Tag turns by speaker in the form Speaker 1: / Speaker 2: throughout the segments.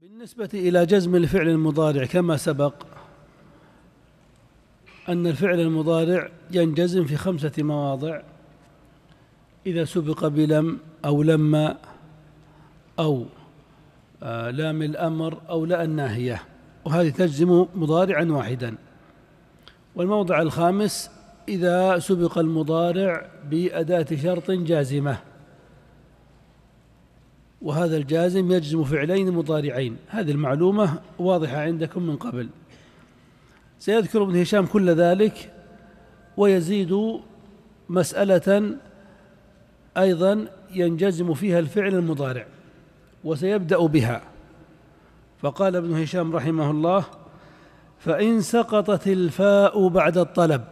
Speaker 1: بالنسبة إلى جزم الفعل المضارع كما سبق أن الفعل المضارع ينجزم في 5 مواضع: إذا سبق بلم أو لما أو لام الأمر أو لا الناهية، وهذه تجزم مضارعا واحدا. والموضع الخامس إذا سبق المضارع بأداة شرط جازمة، وهذا الجازم يجزم فعلين مضارعين. هذه المعلومة واضحة عندكم من قبل. سيذكر ابن هشام كل ذلك ويزيد مسألة أيضا ينجزم فيها الفعل المضارع وسيبدأ بها. فقال ابن هشام رحمه الله: فإن سقطت الفاء بعد الطلب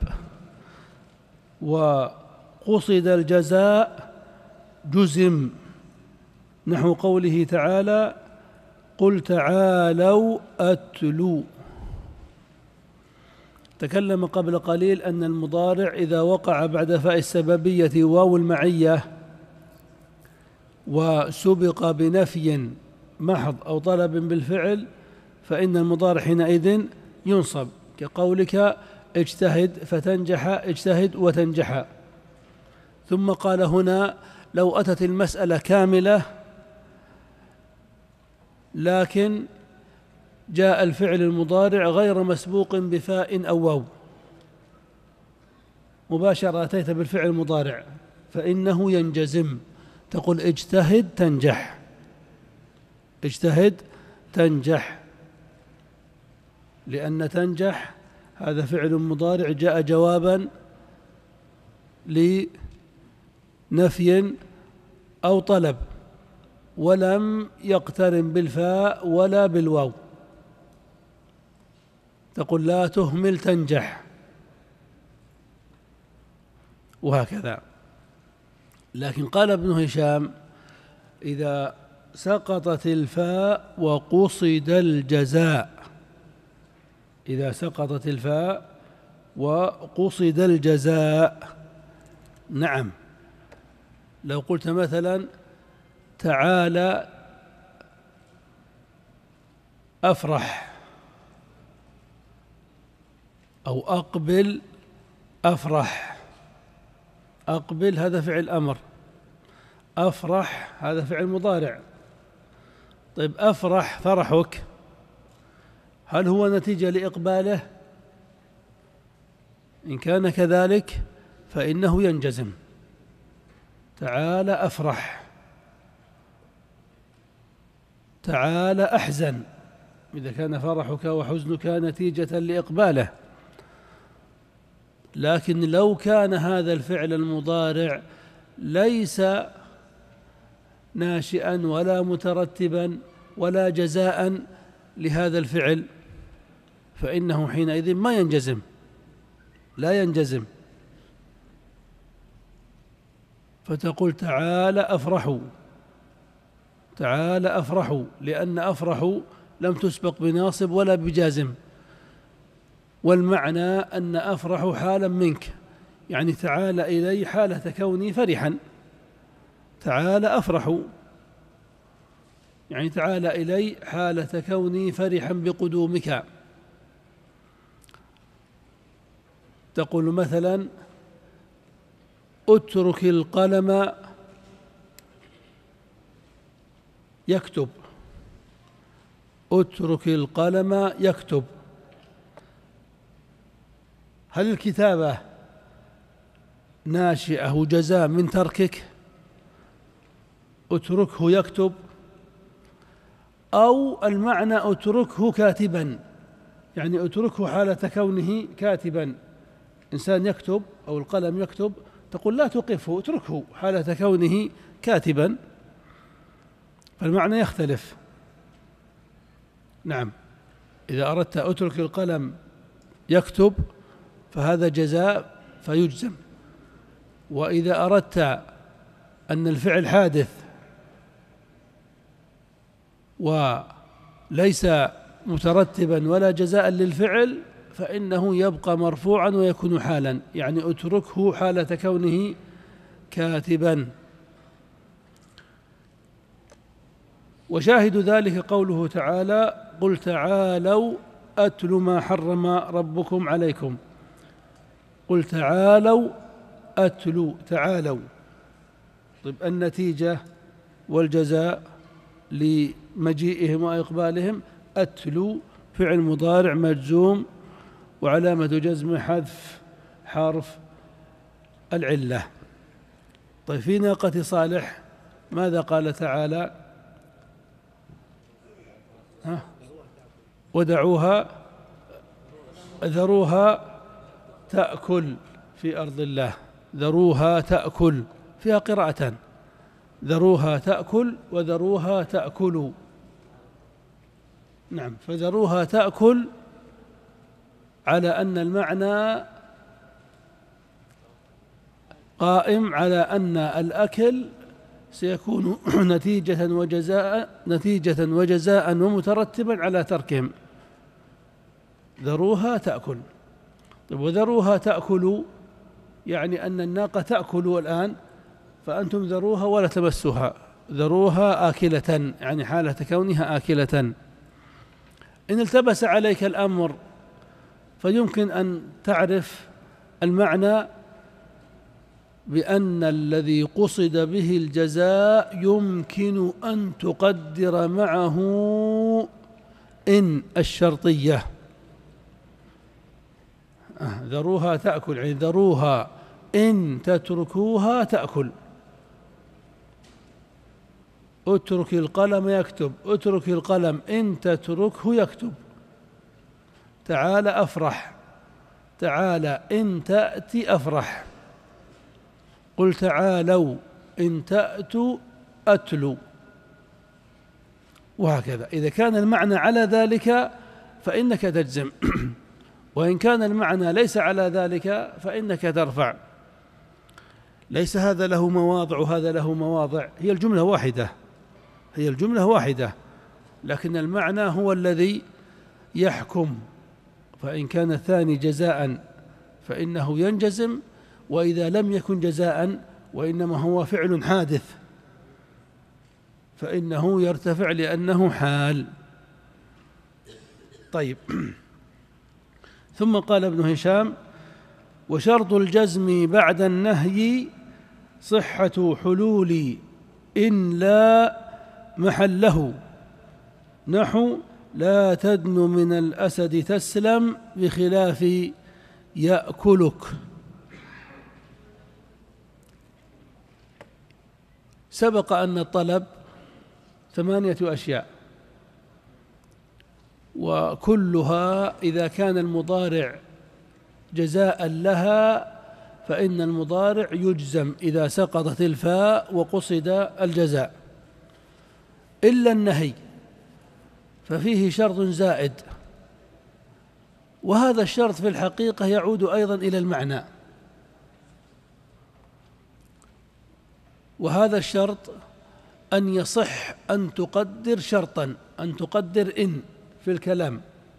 Speaker 1: وقصد الجزاء جزم، نحو قوله تعالى: قل تعالوا أتلوا. تكلم قبل قليل أن المضارع إذا وقع بعد فاء السببية واو المعية وسبق بنفي محض أو طلب بالفعل فإن المضارع حينئذ ينصب، كقولك اجتهد فتنجح، اجتهد وتنجح. ثم قال هنا: لو أتت المسألة كاملة لكن جاء الفعل المضارع غير مسبوق بفاء أو واو، مباشرة أتيت بالفعل المضارع فإنه ينجزم، تقول اجتهد تنجح، اجتهد تنجح، لأن تنجح هذا فعل مضارع جاء جوابا لنفي أو طلب ولم يقترن بالفاء ولا بالواو، تقول لا تهمل تنجح، وهكذا. لكن قال ابن هشام: إذا سقطت الفاء وقصد الجزاء، إذا سقطت الفاء وقصد الجزاء، نعم، لو قلت مثلا تعالى أفرح أو أقبل أفرح، أقبل هذا فعل أمر، أفرح هذا فعل مضارع. طيب أفرح، فرحك هل هو نتيجة لإقباله؟ إن كان كذلك فإنه ينجزم. تعالى أفرح، تعالى أحزن، إذا كان فرحك وحزنك نتيجة لإقباله. لكن لو كان هذا الفعل المضارع ليس ناشئا ولا مترتبا ولا جزاء لهذا الفعل فإنه حينئذ ما ينجزم، لا ينجزم. فتقول تعالى أفرحوا، تعالى أفرحوا، لأن أفرحوا لم تسبق بناصب ولا بجازم، والمعنى أن أفرح حالا منك، يعني تعال إلي حالة كوني فرحا، تعال أفرح يعني تعال إلي حالة كوني فرحا بقدومك. تقول مثلا اترك القلم يكتب، اترك القلم يكتب، هل الكتابة ناشئة وجزاء من تركك اتركه يكتب، أو المعنى اتركه كاتبا، يعني اتركه حالة كونه كاتبا؟ إنسان يكتب أو القلم يكتب تقول لا توقفه، اتركه حالة كونه كاتبا، فالمعنى يختلف. نعم، إذا أردت اترك القلم يكتب فهذا جزاء فيجزم، وإذا أردت أن الفعل حادث وليس مترتبا ولا جزاء للفعل فإنه يبقى مرفوعا ويكون حالا، يعني اتركه حالة كونه كاتبا. وشاهد ذلك قوله تعالى: قل تعالوا أتل ما حرم ربكم عليكم. قل تعالوا أتلوا، تعالوا. طيب النتيجة والجزاء لمجيئهم وإقبالهم: أتلوا فعل مضارع مجزوم وعلامة جزم حذف حرف العلة. طيب في ناقة صالح ماذا قال تعالى؟ ودعوها، ذروها تأكل في أرض الله. ذروها تأكل، فيها قراءتان: ذروها تأكل وذروها تأكل. نعم، فذروها تأكل على أن المعنى قائم على أن الأكل سيكون نتيجة وجزاء ومترتبا على تركهم. ذروها تأكل. طيب وذروها تأكل يعني أن الناقة تأكل الآن، فأنتم ذروها ولا تمسوها، ذروها آكلة، يعني حالة كونها آكلة. إن التبس عليك الأمر فيمكن أن تعرف المعنى بأن الذي قصد به الجزاء يمكن أن تقدر معه إن الشرطية. ذروها تأكل يعني ذروها إن تتركوها تأكل. اترك القلم يكتب، اترك القلم إن تتركه يكتب. تعال أفرح، تعال إن تأتي أفرح. قل تعالوا إن تأتوا أتلوا، وهكذا. إذا كان المعنى على ذلك فإنك تجزم، وإن كان المعنى ليس على ذلك فإنك ترفع. ليس هذا له مواضع وهذا له مواضع، هي الجملة واحدة، هي الجملة واحدة، لكن المعنى هو الذي يحكم. فإن كان الثاني جزاء فإنه ينجزم، وإذا لم يكن جزاء وإنما هو فعل حادث فإنه يرتفع لأنه حال. طيب ثم قال ابن هشام: وشرط الجزم بعد النهي صحة حلول إن لا محله، نحو لا تدن من الأسد تسلم بخلاف يأكلك. سبق أن الطلب 8 أشياء، وكلها إذا كان المضارع جزاء لها فإن المضارع يجزم إذا سقطت الفاء وقصد الجزاء، إلا النهي ففيه شرط زائد، وهذا الشرط في الحقيقة يعود أيضا إلى المعنى. وهذا الشرط أن يصح أن تقدر شرطا، أن تقدر إن في الكلام.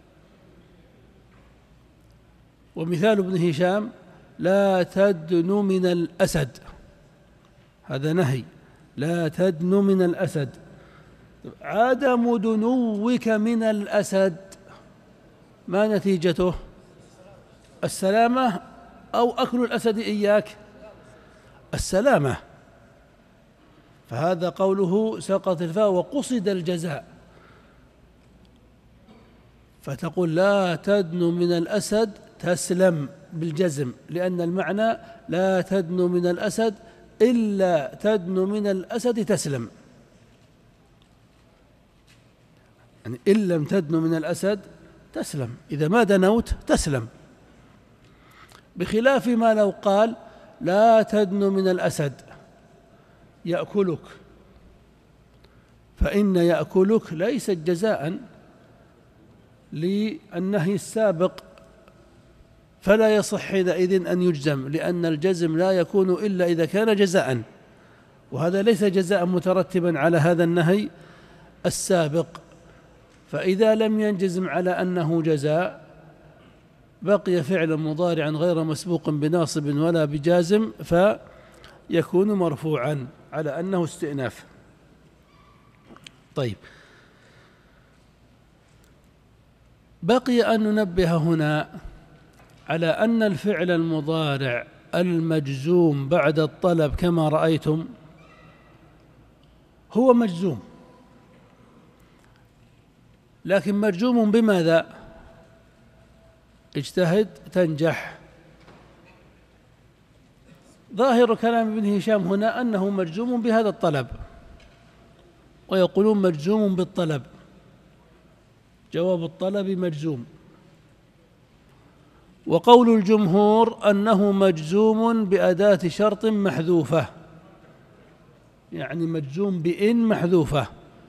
Speaker 1: ومثال ابن هشام: لا تدن من الأسد، هذا نهي، لا تدن من الأسد. عدم دنوك من الأسد ما نتيجته؟ السلامة أو أكل الأسد إياك؟ السلامة. فهذا قوله سقط الفاء وقصد الجزاء، فتقول لا تدن من الأسد تسلم بالجزم، لأن المعنى لا تدن من الأسد إلا تدن من الأسد تسلم، يعني إن لم تدن من الأسد تسلم، إذا ما دنوت تسلم. بخلاف ما لو قال لا تدن من الأسد يأكلك، فإن يأكلك ليست جزاء للنهي السابق، فلا يصح حينئذ أن يجزم، لأن الجزم لا يكون إلا إذا كان جزاء، وهذا ليس جزاء مترتبا على هذا النهي السابق. فإذا لم ينجزم على أنه جزاء بقي فعلا مضارعا غير مسبوق بناصب ولا بجازم، فيكون مرفوعا على أنه استئناف. طيب، بقي أن ننبه هنا على أن الفعل المضارع المجزوم بعد الطلب كما رأيتم هو مجزوم، لكن مجزوم بماذا؟ اجتهد تنجح. ظاهر كلام ابن هشام هنا أنه مجزوم بهذا الطلب، ويقولون مجزوم بالطلب، جواب الطلب مجزوم. وقول الجمهور أنه مجزوم بأداة شرط محذوفة، يعني مجزوم بإن محذوفة.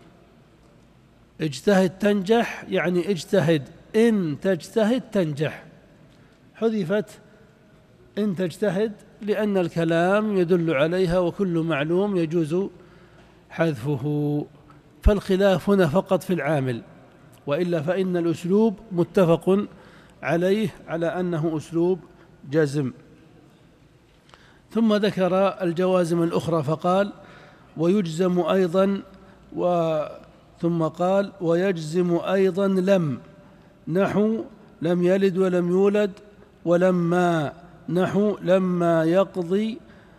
Speaker 1: اجتهد تنجح يعني اجتهد، إن تجتهد تنجح، حذفت إن تجتهد لأن الكلام يدل عليها، وكل معلوم يجوز حذفه. فالخلاف هنا فقط في العامل، وإلا فإن الأسلوب متفق عليه على أنه أسلوب جزم. ثم ذكر الجوازم الأخرى فقال ويجزم أيضا، ثم قال ويجزم أيضا لم، نحو لم يلد ولم يولد، ولما، نحو لما يقضي،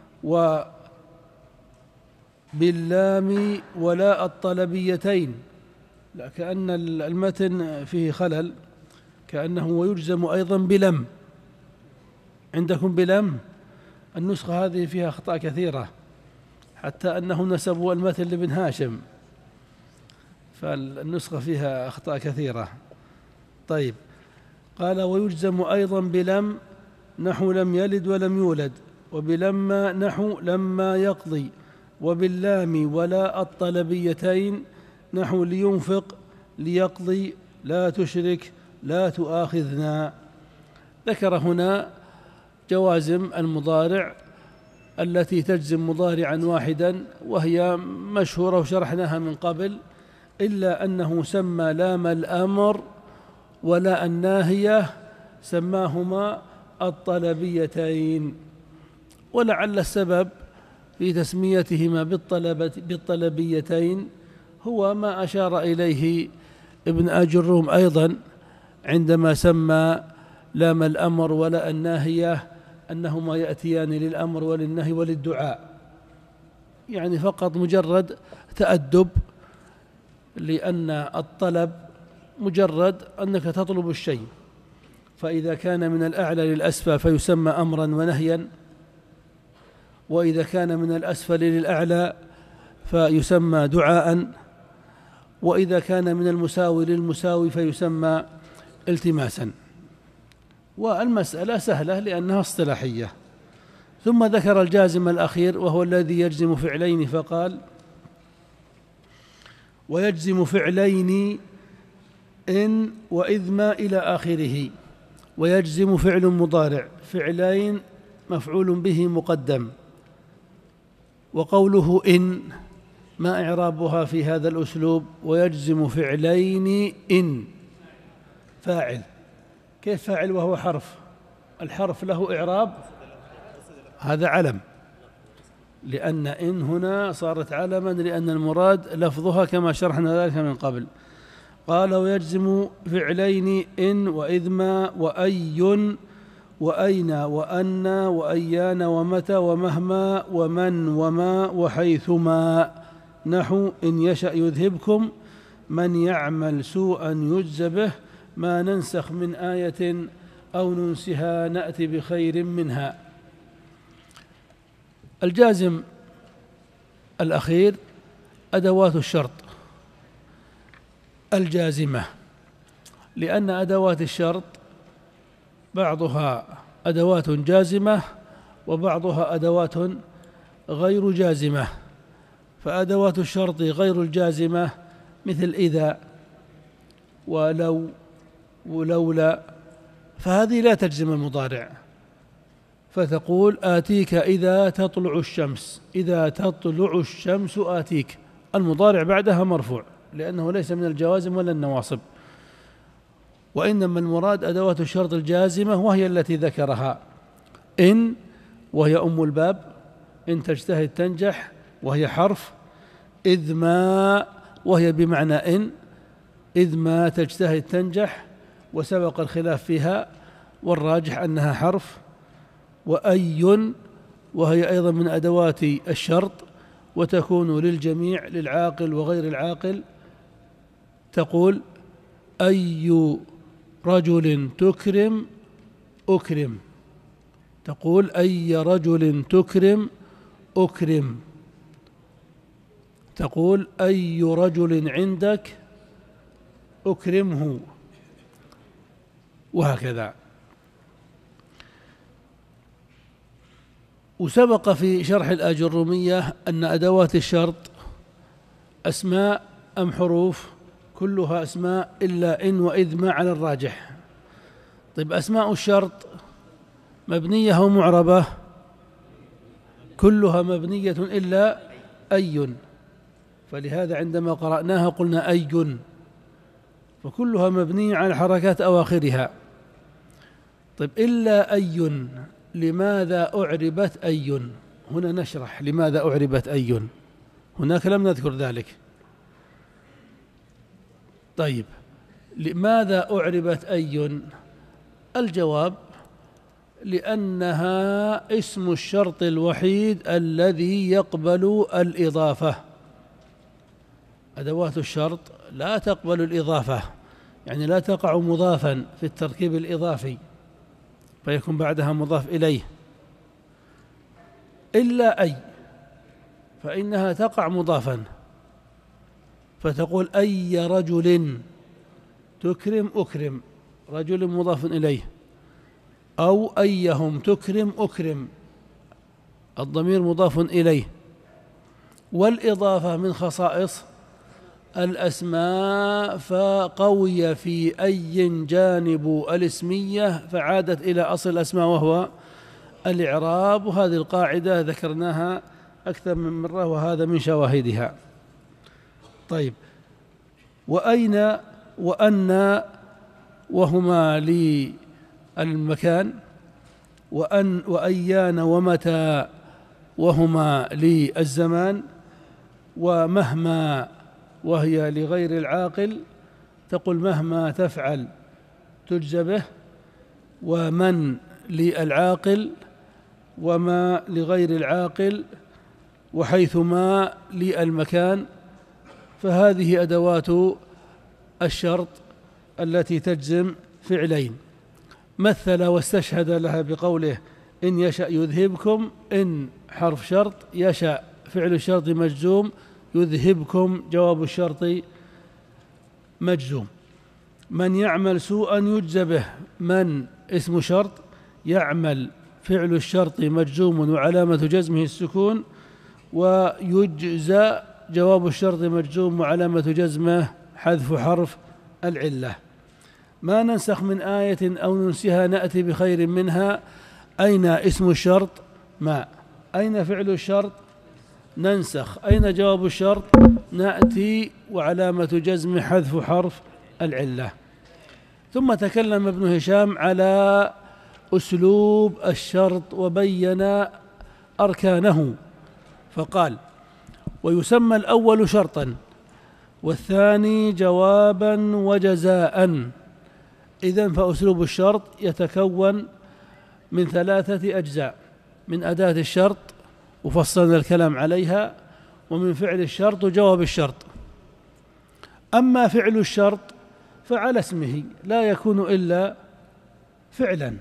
Speaker 1: وباللام ولا الطلبيتين. لا، كأن المتن فيه خلل، كأنه ويجزم أيضا بلم. عندكم بلم؟ النسخة هذه فيها أخطاء كثيرة، حتى أنه نسبوا المتن لابن هاشم، فالنسخة فيها أخطاء كثيرة. طيب، قال ويجزم أيضا بلم، نحو لم يلد ولم يولد، وبلما، نحو لما يقضي، وباللام ولا الطلبيتين، نحو لينفق، ليقضي، لا تشرك، لا تؤاخذنا. ذكر هنا جوازم المضارع التي تجزم مضارعا واحدا، وهي مشهورة وشرحناها من قبل، إلا أنه سمى لام الأمر ولا الناهية، سماهما الطلبيتين، ولعل السبب في تسميتهما بالطلبيتين هو ما أشار إليه ابن أجروم أيضا عندما سمى لام الأمر ولا الناهية أنهما يأتيان للأمر وللنهي وللدعاء، يعني فقط مجرد تأدب، لأن الطلب مجرد أنك تطلب الشيء، فإذا كان من الأعلى للأسفل فيسمى أمرا ونهيا، وإذا كان من الأسفل للأعلى فيسمى دعاء، وإذا كان من المساوي للمساوي فيسمى التماسا. والمسألة سهلة لأنها اصطلاحية. ثم ذكر الجازم الأخير وهو الذي يجزم فعلين، فقال ويجزم فعلين إن وإذ ما إلى آخره. ويجزم فعل مضارع، فعلين مفعول به مقدم. وقوله إن ما إعرابها في هذا الأسلوب؟ ويجزم فعلين إن، فاعل. كيف فاعل وهو حرف؟ الحرف له إعراب، هذا علم، لأن إن هنا صارت علما لأن المراد لفظها كما شرحنا ذلك من قبل. قال ويجزم فعلين إن وإذ ما وأي وأين وأن وأيان ومتى ومهما ومن وما وحيثما، نحو إن يشأ يذهبكم، من يعمل سوءا يجز به، ما ننسخ من آية أو ننسها نأتي بخير منها. الجازم الأخير أدوات الشرط الجازمة، لأن أدوات الشرط بعضها أدوات جازمة وبعضها أدوات غير جازمة. فأدوات الشرط غير الجازمة مثل إذا ولو ولولا، فهذه لا تجزم المضارع، فتقول آتيك إذا تطلع الشمس، إذا تطلع الشمس آتيك، المضارع بعدها مرفوع لأنه ليس من الجوازم ولا النواصب، وإنما المراد أدوات الشرط الجازمة وهي التي ذكرها إن، وهي أم الباب، إن تجتهد تنجح وهي حرف، إذ ما وهي بمعنى إن، إذ ما تجتهد تنجح، وسبق الخلاف فيها، والراجح أنها حرف. وأي، وهي أيضا من أدوات الشرط، وتكون للجميع للعاقل وغير العاقل. تقول أي رجل تكرم أكرم، تقول أي رجل تكرم أكرم، تقول أي رجل عندك أكرمه، وهكذا. وسبق في شرح الآجرومية أن أدوات الشرط أسماء أم حروف؟ كلها أسماء إلا إن وإذ ما على الراجح. طيب أسماء الشرط مبنية أو معربة؟ كلها مبنية إلا أي، فلهذا عندما قرأناها قلنا أي، فكلها مبنية على حركات أواخرها. طيب إلا أي، لماذا أعربت أي؟ هنا نشرح لماذا أعربت أي، هناك لم نذكر ذلك. طيب لماذا أعربت أي؟ الجواب لأنها اسم الشرط الوحيد الذي يقبل الإضافة. أدوات الشرط لا تقبل الإضافة، يعني لا تقع مضافا في التركيب الإضافي فيكون بعدها مضاف إليه، إلا أي فإنها تقع مضافا، فتقول أي رجل تكرم أكرم، رجل مضاف إليه، أو أيهم تكرم أكرم، الضمير مضاف إليه. والإضافة من خصائص الأسماء، فقوي في أي جانب الاسمية فعادت إلى أصل الأسماء وهو الإعراب، وهذه القاعدة ذكرناها أكثر من مرة وهذا من شواهدها. طيب وأين وأن وهما للمكان، وأن وأيان ومتى وهما للزمان، ومهما وهي لغير العاقل، تقول مهما تفعل تجزى به، ومن للعاقل، وما لغير العاقل، وحيثما للمكان. فهذه أدوات الشرط التي تجزم فعلين. مثل واستشهد لها بقوله إن يشأ يذهبكم، إن حرف شرط، يشأ فعل الشرط مجزوم، يذهبكم جواب الشرط مجزوم. من يعمل سوءا يجزى به، من اسم شرط، يعمل فعل الشرط مجزوم وعلامة جزمه السكون، ويجزى جواب الشرط مجزوم وعلامة جزمه حذف حرف العلة. ما ننسخ من آية أو ننسها نأتي بخير منها. أين اسم الشرط؟ ما. أين فعل الشرط؟ ننسخ. أين جواب الشرط؟ نأتي وعلامة جزم حذف حرف العلة. ثم تكلم ابن هشام على أسلوب الشرط وبين أركانه، فقال ويسمى الأول شرطا والثاني جوابا وجزاء. إذن فأسلوب الشرط يتكون من 3 أجزاء: من أداة الشرط وفصلنا الكلام عليها، ومن فعل الشرط وجواب الشرط. أما فعل الشرط فعلى اسمه لا يكون إلا فعلا،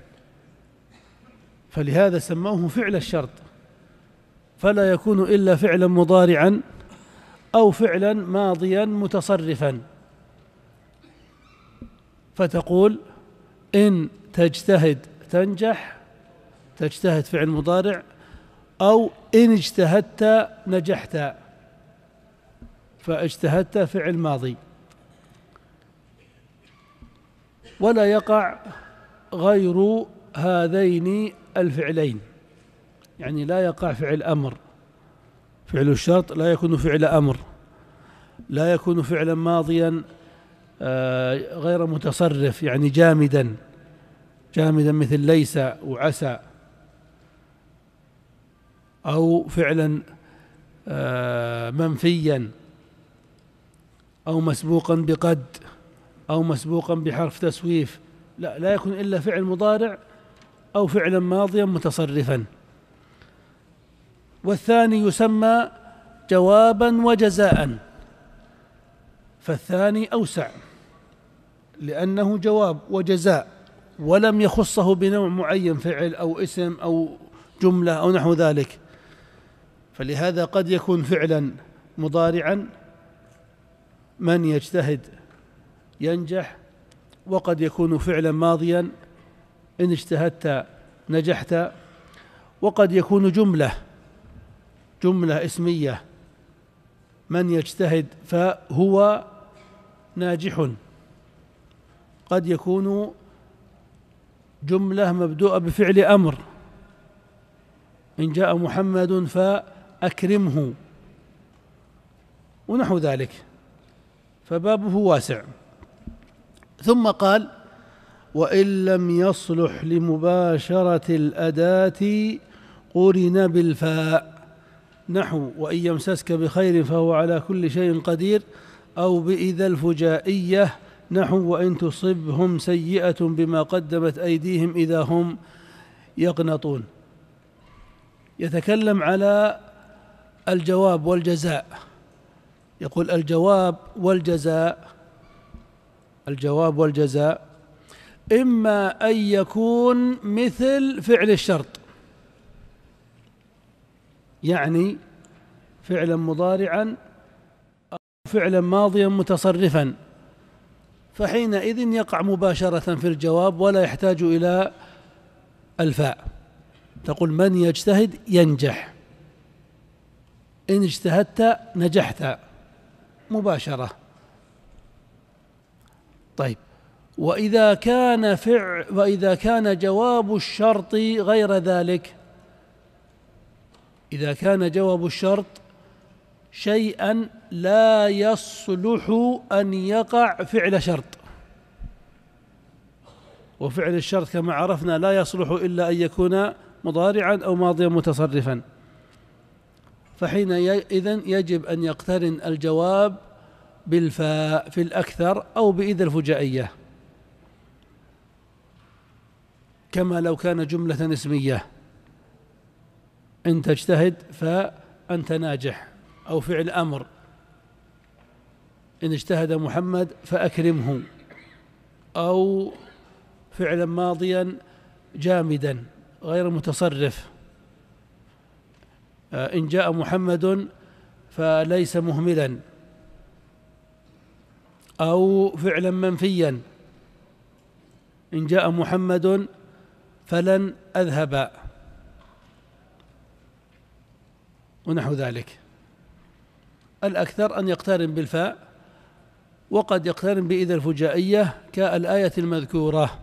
Speaker 1: فلهذا سموه فعل الشرط، فلا يكون إلا فعلا مضارعا أو فعلا ماضيا متصرفا. فتقول إن تجتهد تنجح، تجتهد فعل مضارع، أو إن اجتهدت نجحت، فاجتهدت فعل ماضي. ولا يقع غير هذين الفعلين، يعني لا يقع فعل أمر. فعل الشرط لا يكون فعل أمر، لا يكون فعلا ماضيا غير متصرف، يعني جامدا مثل ليس وعسى، أو فعلا منفيا أو مسبوقا بقد أو مسبوقا بحرف تسويف، لا يكون إلا فعل مضارع أو فعلا ماضيا متصرفا. والثاني يسمى جوابا وجزاء، فالثاني أوسع لأنه جواب وجزاء ولم يخصه بنوع معين، فعل أو اسم أو جملة أو نحو ذلك، فلهذا قد يكون فعلا مضارعا من يجتهد ينجح، وقد يكون فعلا ماضيا إن اجتهدت نجحت، وقد يكون جملة اسمية من يجتهد فهو ناجح، قد يكون جملة مبدوءة بفعل أمر إن جاء محمد فأكرمه ونحو ذلك، فبابه واسع. ثم قال: وإن لم يصلح لمباشرة الأداة قرن بالفاء، نحو وإن يمسسك بخير فهو على كل شيء قدير، أو بإذا الفجائية، نحو وإن تصبهم سيئة بما قدمت أيديهم إذا هم يقنطون. يتكلم على الجواب والجزاء، يقول الجواب والجزاء إما أن يكون مثل فعل الشرط، يعني فعلا مضارعا أو فعلا ماضيا متصرفا، فحينئذ يقع مباشرة في الجواب ولا يحتاج إلى الفاء. تقول من يجتهد ينجح، إن اجتهدت نجحت مباشرة. طيب، وإذا كان جواب الشرط غير ذلك، إذا كان جواب الشرط شيئا لا يصلح أن يقع فعل شرط، وفعل الشرط كما عرفنا لا يصلح إلا أن يكون مضارعا أو ماضيا متصرفا، فحينئذ يجب أن يقترن الجواب بالفاء في الأكثر أو بإذا الفجائية، كما لو كان جملة اسمية إن تجتهد فأنت ناجح، أو فعل أمر إن اجتهد محمد فأكرمه، أو فعلا ماضيا جامدا غير متصرف إن جاء محمد فليس مهملا، أو فعلا منفيا إن جاء محمد فلن أذهب ونحو ذلك. الأكثر أن يقترن بالفاء، وقد يقترن بإذا الفجائية كالآية المذكورة.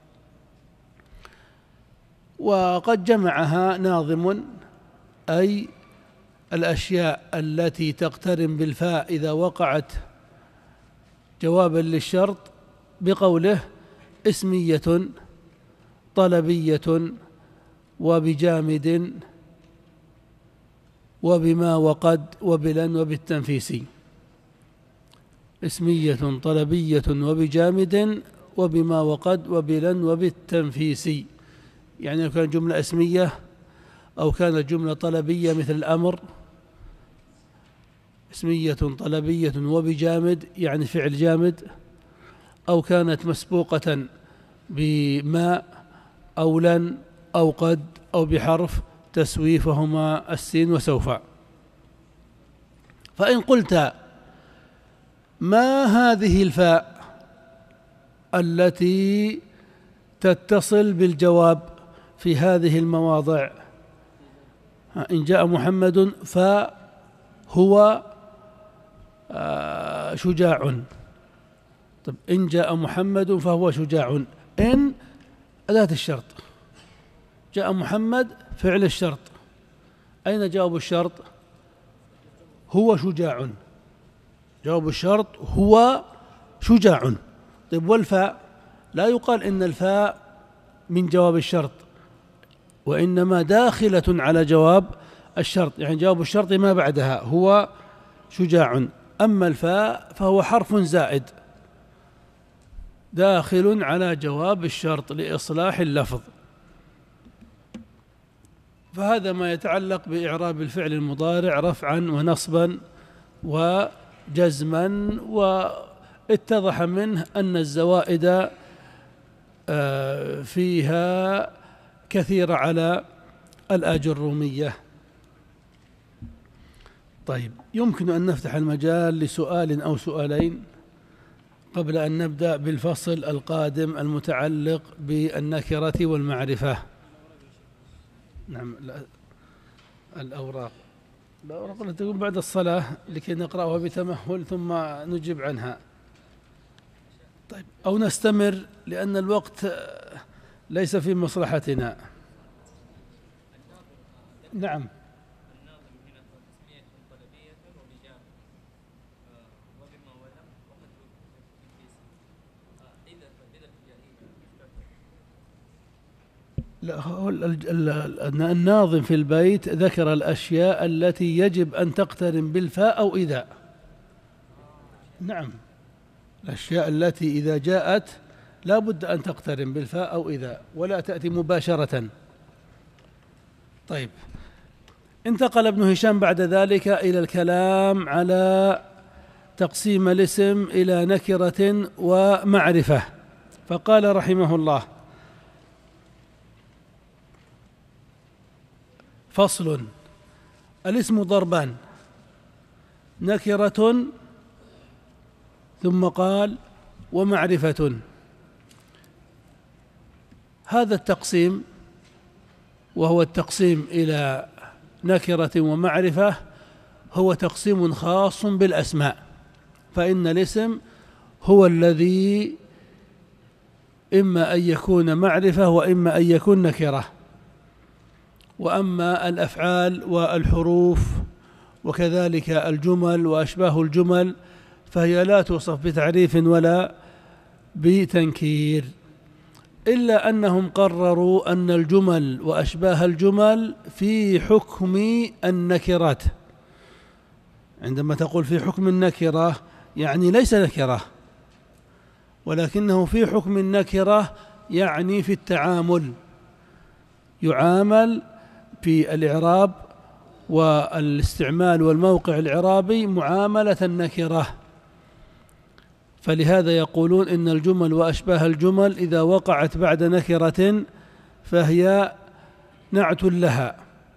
Speaker 1: وقد جمعها ناظم، أي الأشياء التي تقترن بالفاء إذا وقعت جوابا للشرط، بقوله اسمية طلبية وبجامد وبما وقد وبلن وبالتنفيس. اسمية طلبية وبجامد وبما وقد وبلن وبالتنفيس، يعني لو كانت جملة اسمية أو كانت جملة طلبية مثل الأمر، اسمية طلبية وبجامد يعني فعل جامد، أو كانت مسبوقة بما أو لن أو قد أو بحرف تسويف وهما السين وسوف. فإن قلت ما هذه الفاء التي تتصل بالجواب في هذه المواضع؟ إن جاء محمد فهو شجاع. طب إن جاء محمد فهو شجاع، إن أداة الشرط، جاء محمد فعل الشرط، أين جواب الشرط؟ هو شجاع، جواب الشرط هو شجاع. طيب والفاء؟ لا يقال إن الفاء من جواب الشرط، وإنما داخلة على جواب الشرط، يعني جواب الشرط ما بعدها هو شجاع. أما الفاء فهو حرف زائد داخل على جواب الشرط لإصلاح اللفظ. فهذا ما يتعلق بإعراب الفعل المضارع رفعا ونصبا وجزما. واتضح منه أن الزوائد فيها كثيرة على الآجرومية. طيب، يمكن أن نفتح المجال لسؤال أو سؤالين قبل أن نبدأ بالفصل القادم المتعلق بالنكرة والمعرفة. نعم، الأوراق تكون بعد الصلاة لكي نقرأها بتمهل ثم نجيب عنها. طيب، أو نستمر لأن الوقت ليس في مصلحتنا. نعم. لا، هو الناظم في البيت ذكر الأشياء التي يجب أن تقترن بالفاء أو إذا. نعم، الأشياء التي إذا جاءت لا بد أن تقترن بالفاء أو إذا ولا تأتي مباشرة. طيب، انتقل ابن هشام بعد ذلك إلى الكلام على تقسيم الاسم إلى نكرة ومعرفة، فقال رحمه الله: فصل: الاسم ضربان: نكرة، ثم قال: ومعرفة. هذا التقسيم، وهو التقسيم إلى نكرة ومعرفة، هو تقسيم خاص بالأسماء، فإن الاسم هو الذي إما أن يكون معرفة وإما أن يكون نكرة. وأما الأفعال والحروف وكذلك الجمل وأشباه الجمل فهي لا توصف بتعريف ولا بتنكير، إلا أنهم قرروا أن الجمل وأشباه الجمل في حكم النكرات. عندما تقول في حكم النكرة يعني ليس نكرة، ولكنه في حكم النكرة يعني في التعامل، يعامل في الإعراب والاستعمال والموقع الإعرابي معاملة النكرة. فلهذا يقولون إن الجمل وأشباه الجمل إذا وقعت بعد نكرة فهي نعت لها،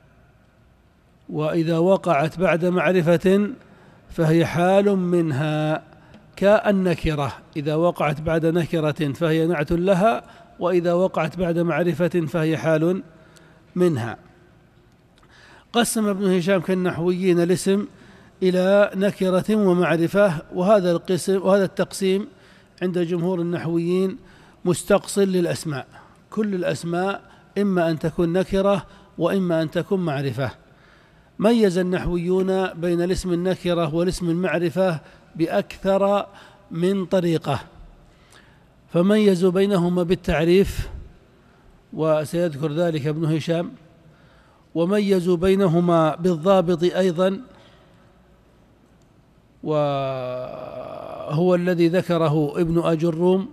Speaker 1: وإذا وقعت بعد معرفة فهي حال منها، كالنكرة إذا وقعت بعد نكرة فهي نعت لها، وإذا وقعت بعد معرفة فهي حال منها. قسم ابن هشام كالنحويين الاسم إلى نكرة ومعرفة، وهذا التقسيم عند جمهور النحويين مستقصل للأسماء. كل الأسماء إما أن تكون نكرة وإما أن تكون معرفة. ميز النحويون بين الاسم النكرة والاسم المعرفة بأكثر من طريقة، فميزوا بينهما بالتعريف، وسيذكر ذلك ابن هشام، وميزوا بينهما بالضابط أيضا، وهو الذي ذكره ابن أجروم،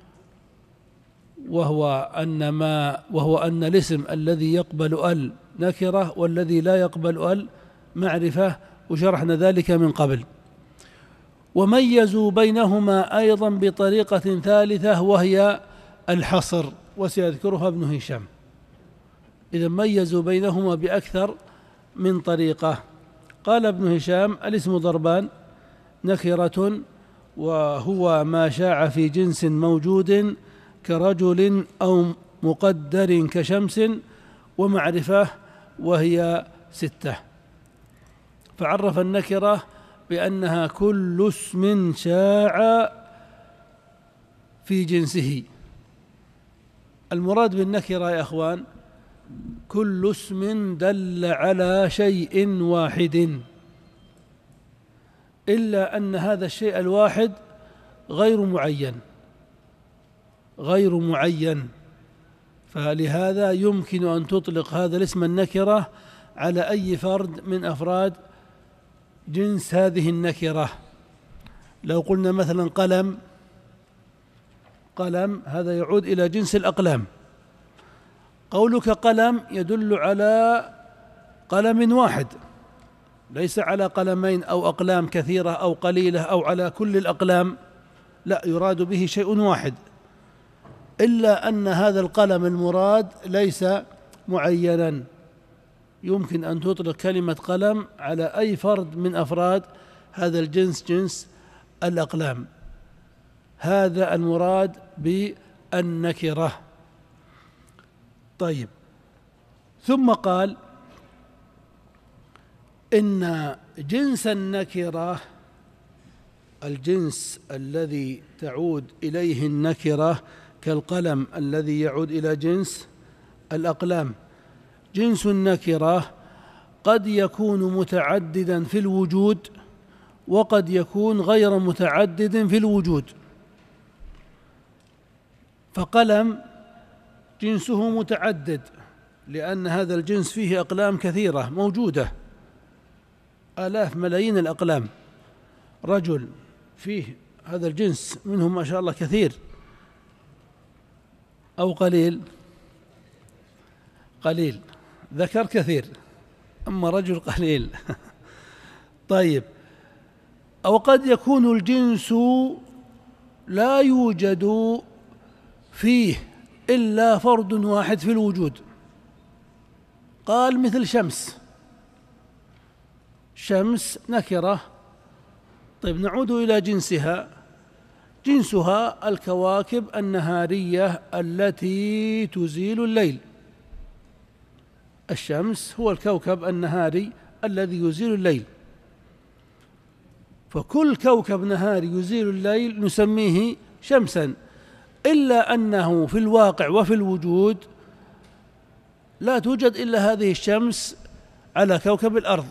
Speaker 1: وهو أن الاسم الذي يقبل ال نكرة والذي لا يقبل ال معرفة، وشرحنا ذلك من قبل. وميزوا بينهما أيضا بطريقة ثالثة وهي الحصر، وسيذكرها ابن هشام. إذا ميزوا بينهما بأكثر من طريقة. قال ابن هشام: الاسم ضربان: نكرة وهو ما شاع في جنس موجود كرجل أو مقدر كشمس، ومعرفة وهي 6. فعرف النكرة بأنها كل اسم شاع في جنسه. المراد بالنكرة يا أخوان كل اسم دل على شيء واحد، إلا أن هذا الشيء الواحد غير معين، فلهذا يمكن أن تطلق هذا الاسم النكرة على أي فرد من أفراد جنس هذه النكرة، لو قلنا مثلا قلم، قلم هذا يعود إلى جنس الأقلام. قولك قلم يدل على قلم واحد، ليس على قلمين أو أقلام كثيرة أو قليلة أو على كل الأقلام، لا، يراد به شيء واحد، إلا أن هذا القلم المراد ليس معينا، يمكن أن تطلق كلمة قلم على أي فرد من أفراد هذا الجنس، جنس الأقلام. هذا المراد بالنكرة. طيب، ثم قال إن جنس النكرة، الجنس الذي تعود إليه النكرة كالقلم الذي يعود إلى جنس الأقلام، جنس النكرة قد يكون متعددا في الوجود وقد يكون غير متعدد في الوجود. فقلم جنسه متعدد لأن هذا الجنس فيه أقلام كثيرة موجودة، آلاف ملايين الأقلام. رجل فيه هذا الجنس منهم ما شاء الله كثير أو قليل؟ قليل. ذكر كثير أما رجل قليل. طيب، أو قد يكون الجنس لا يوجد فيه إلا فرد واحد في الوجود، قال مثل شمس. شمس نكرة. طيب، نعود إلى جنسها. جنسها الكواكب النهارية التي تزيل الليل. الشمس هو الكوكب النهاري الذي يزيل الليل، فكل كوكب نهاري يزيل الليل نسميه شمسا، إلا أنه في الواقع وفي الوجود لا توجد إلا هذه الشمس على كوكب الأرض.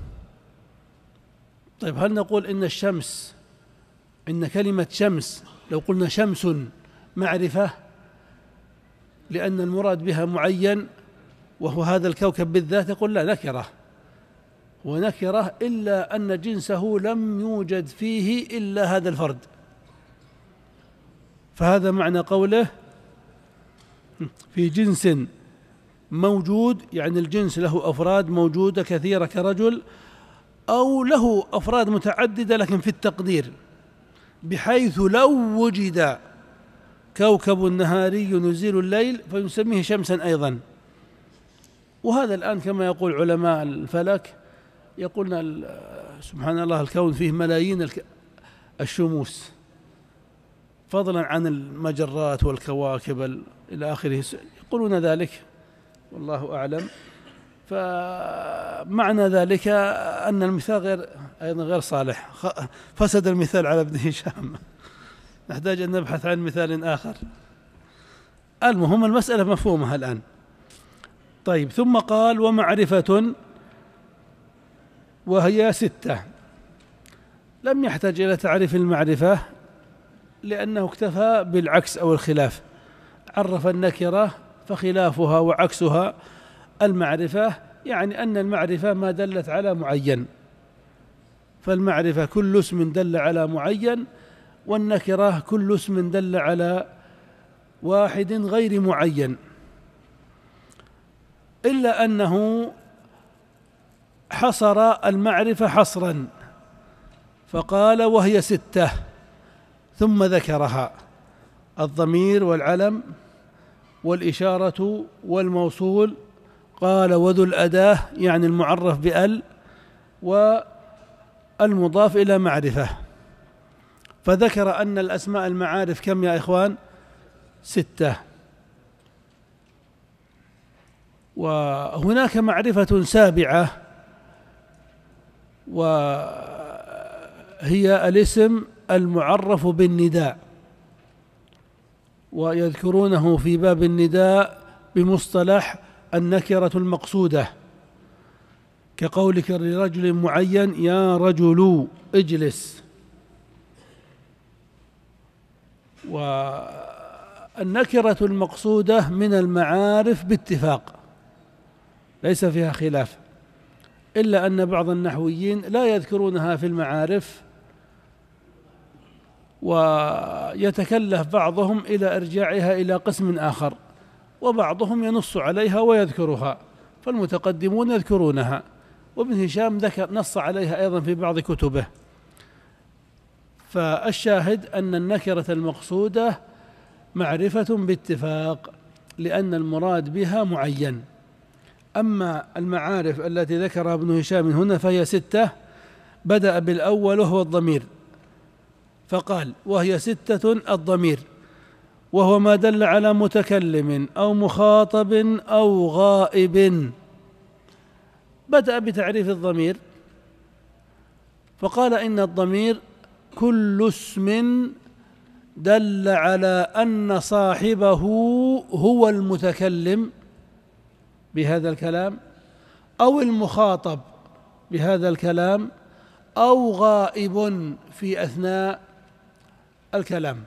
Speaker 1: طيب، هل نقول إن الشمس، إن كلمة شمس لو قلنا شمس معرفة لأن المراد بها معين وهو هذا الكوكب بالذات، يقول لا، نكرة، ونكرة إلا أن جنسه لم يوجد فيه إلا هذا الفرد. فهذا معنى قوله في جنس موجود، يعني الجنس له أفراد موجودة كثيرة كرجل، أو له أفراد متعددة لكن في التقدير، بحيث لو وجد كوكب نهاري يزيل الليل فيسميه شمسا أيضا. وهذا الآن كما يقول علماء الفلك، يقولون سبحان الله الكون فيه ملايين الشموس، فضلا عن المجرات والكواكب إلى آخره، يقولون ذلك والله أعلم. فمعنى ذلك أن المثال أيضا غير صالح، فسد المثال على ابن هشام، نحتاج أن نبحث عن مثال آخر. المهم المسألة مفهومة الآن. طيب، ثم قال ومعرفة وهي 6. لم يحتاج إلى تعريف المعرفة لأنه اكتفى بالعكس أو الخلاف، عرف النكرة فخلافها وعكسها المعرفة، يعني أن المعرفة ما دلت على معين، فالمعرفة كل اسم دل على معين، والنكرة كل اسم دل على واحد غير معين، إلا أنه حصر المعرفة حصرا فقال وهي 6، ثم ذكرها: الضمير والعلم والإشارة والموصول، قال وذو الأداة يعني المعرف بأل، والمضاف إلى معرفة. فذكر أن الأسماء المعارف كم يا إخوان؟ 6. وهناك معرفة سابعة وهي الاسم المعرف بالنداء، ويذكرونه في باب النداء بمصطلح النكرة المقصودة، كقولك لرجل معين يا رجل اجلس. والنكرة المقصودة من المعارف باتفاق ليس فيها خلاف، إلا أن بعض النحويين لا يذكرونها في المعارف ويتكلف بعضهم إلى إرجاعها إلى قسم آخر، وبعضهم ينص عليها ويذكرها، فالمتقدمون يذكرونها، وابن هشام نص عليها أيضا في بعض كتبه. فالشاهد أن النكرة المقصودة معرفة باتفاق، لأن المراد بها معين. أما المعارف التي ذكرها ابن هشام هنا فهي 6، بدأ بالأول وهو الضمير، فقال وهي 6 الضمير، وهو ما دل على متكلم أو مخاطب أو غائب. بدأ بتعريف الضمير فقال إن الضمير كل اسم دل على أن صاحبه هو المتكلم بهذا الكلام أو المخاطب بهذا الكلام أو غائب في أثناء الكلام.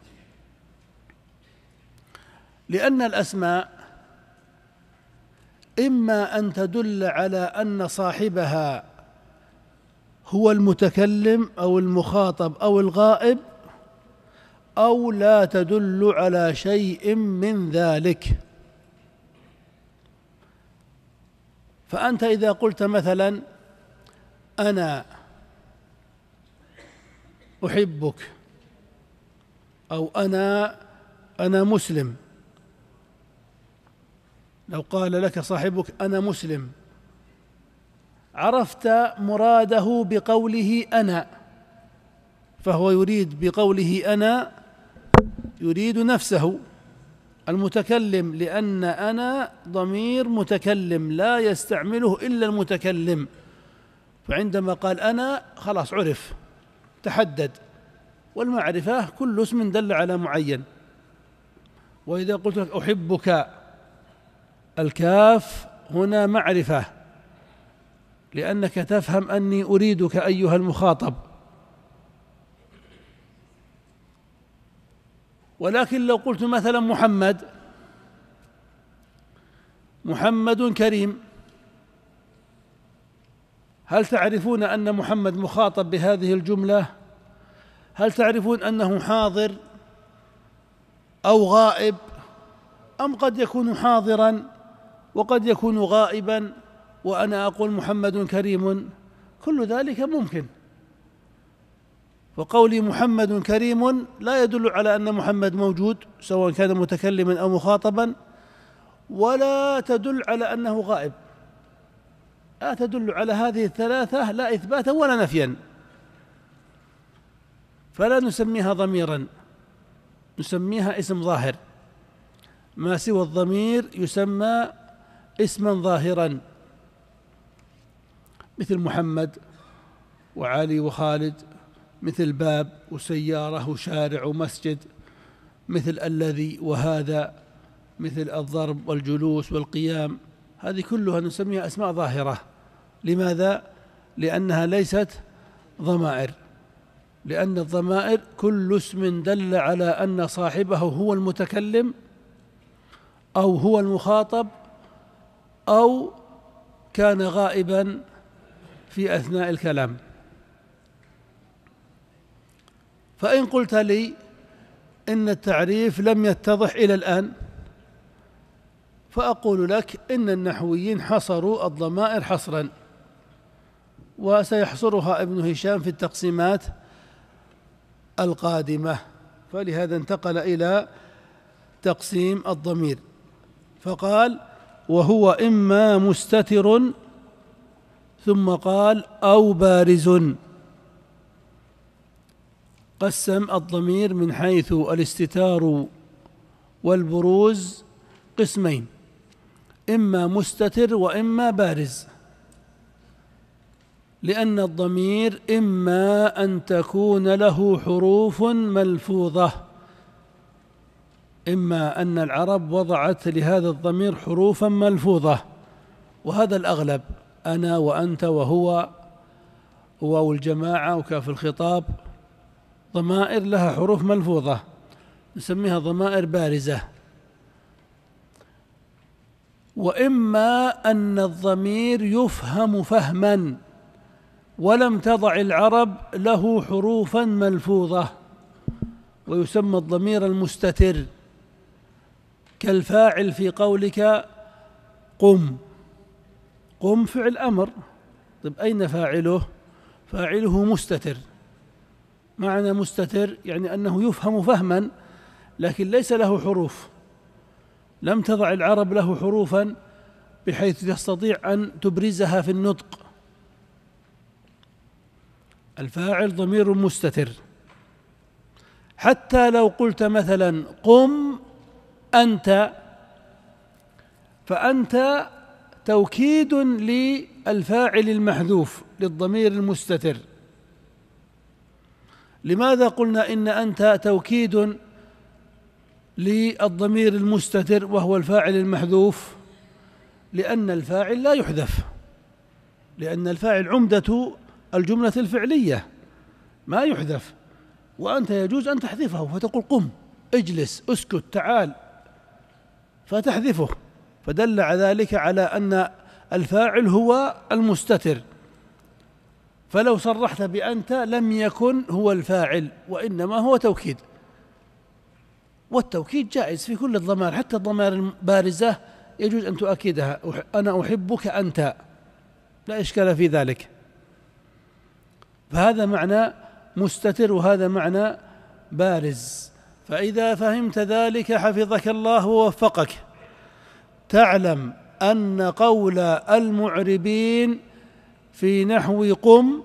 Speaker 1: لأن الأسماء إما أن تدل على أن صاحبها هو المتكلم أو المخاطب أو الغائب، أو لا تدل على شيء من ذلك. فأنت إذا قلت مثلا أنا أحبك، أو أنا مسلم، لو قال لك صاحبك أنا مسلم عرفت مراده بقوله أنا، فهو يريد بقوله أنا يريد نفسه المتكلم، لأن أنا ضمير متكلم لا يستعمله إلا المتكلم، فعندما قال أنا خلاص عرف تحدد. والمعرفة كل اسم دل على معين. وإذا قلت لك أحبك، الكاف هنا معرفة، لأنك تفهم أني أريدك أيها المخاطب. ولكن لو قلت مثلا محمد كريم، هل تعرفون أن محمد مخاطب بهذه الجملة؟ هل تعرفون أنه حاضر أو غائب، أم قد يكون حاضرا وقد يكون غائبا وأنا أقول محمد كريم؟ كل ذلك ممكن. وقولي محمد كريم لا يدل على أن محمد موجود سواء كان متكلما أو مخاطبا، ولا تدل على أنه غائب، لا تدل على هذه الثلاثة لا إثباتا ولا نفيا. فلا نسميها ضميرا، نسميها اسم ظاهر. ما سوى الضمير يسمى اسما ظاهرا، مثل محمد وعلي وخالد، مثل باب وسيارة وشارع ومسجد، مثل الذي وهذا، مثل الضرب والجلوس والقيام. هذه كلها نسميها أسماء ظاهرة. لماذا؟ لأنها ليست ضمائر، لأن الضمائر كل اسم دل على أن صاحبه هو المتكلم أو هو المخاطب أو كان غائبا في أثناء الكلام. فإن قلت لي إن التعريف لم يتضح إلى الآن، فأقول لك إن النحويين حصروا الضمائر حصرا، وسيحصرها ابن هشام في التقسيمات القادمة، فلهذا انتقل إلى تقسيم الضمير فقال وهو إما مستتر، ثم قال أو بارز. قسم الضمير من حيث الاستتار والبروز قسمين، إما مستتر وإما بارز، لأن الضمير إما أن تكون له حروف ملفوظة، إما أن العرب وضعت لهذا الضمير حروفا ملفوظة، وهذا الأغلب، أنا وأنت وهو وواو الجماعة وكاف الخطاب، ضمائر لها حروف ملفوظة نسميها ضمائر بارزة. وإما أن الضمير يفهم فهما ولم تضع العرب له حروفا ملفوظة، ويسمى الضمير المستتر كالفاعل في قولك قم. قم فعل أمر، طيب أين فاعله؟ فاعله مستتر. معنى مستتر يعني أنه يفهم فهما لكن ليس له حروف، لم تضع العرب له حروفا بحيث تستطيع أن تبرزها في النطق. الفاعل ضمير مستتر. حتى لو قلت مثلا قم أنت، فأنت توكيد للفاعل المحذوف للضمير المستتر. لماذا قلنا إن أنت توكيد للضمير المستتر وهو الفاعل المحذوف؟ لأن الفاعل لا يحذف، لأن الفاعل عمدة الجملة الفعلية ما يحذف، وأنت يجوز أن تحذفه فتقول قم، اجلس، اسكت، تعال، فتحذفه، فدل ذلك على أن الفاعل هو المستتر. فلو صرحت بأنت لم يكن هو الفاعل وإنما هو توكيد، والتوكيد جائز في كل الضمائر، حتى الضمائر البارزة يجوز أن تؤكدها، أنا أحبك أنت، لا إشكال في ذلك. فهذا معنى مستتر وهذا معنى بارز. فإذا فهمت ذلك حفظك الله ووفقك، تعلم أن قول المعربين في نحو قم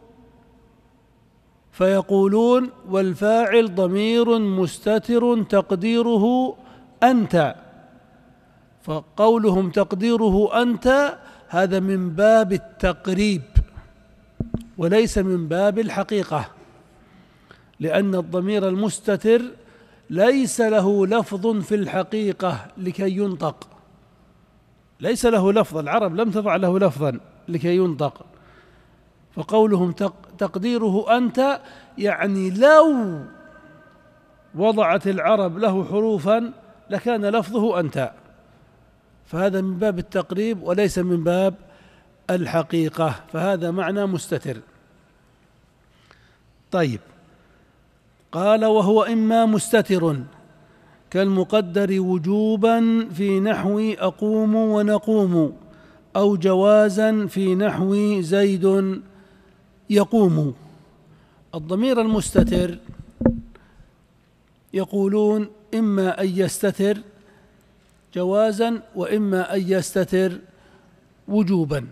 Speaker 1: فيقولون والفاعل ضمير مستتر تقديره أنت، فقولهم تقديره أنت هذا من باب التقريب وليس من باب الحقيقة، لأن الضمير المستتر ليس له لفظ في الحقيقة لكي ينطق، ليس له لفظ، العرب لم تضع له لفظا لكي ينطق. فقولهم تقديره أنت يعني لو وضعت العرب له حروفا لكان لفظه أنت، فهذا من باب التقريب وليس من باب الحقيقة، فهذا معنى مستتر. طيب، قال وهو إما مستتر كالمقدر وجوبا في نحو أقوم ونقوم، أو جوازا في نحو زيد يقوم. الضمير المستتر يقولون إما أن يستتر جوازا وإما أن يستتر وجوبا،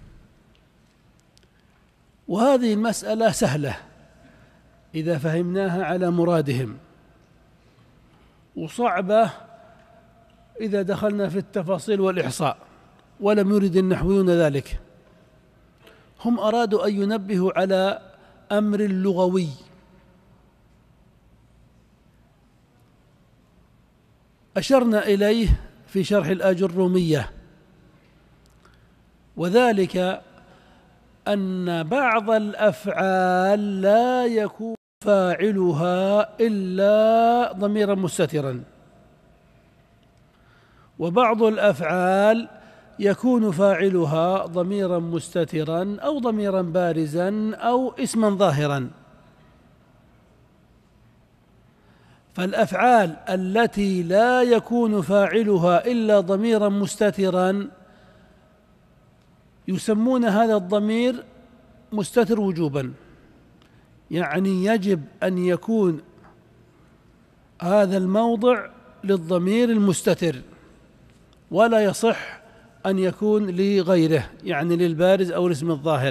Speaker 1: وهذه المسألة سهلة إذا فهمناها على مرادهم، وصعبة إذا دخلنا في التفاصيل والإحصاء، ولم يرد النحويون ذلك. هم أرادوا أن ينبهوا على أمر لغوي، أشرنا إليه في شرح الآجرومية، وذلك أن بعض الأفعال لا يكون فاعلها إلا ضميرا مستترا، وبعض الأفعال يكون فاعلها ضميرا مستترا أو ضميرا بارزا أو اسما ظاهرا. فالأفعال التي لا يكون فاعلها إلا ضميرا مستترا يسمون هذا الضمير مستتر وجوبا، يعني يجب أن يكون هذا الموضع للضمير المستتر، ولا يصح أن يكون لغيره، يعني للبارز أو الاسم الظاهر.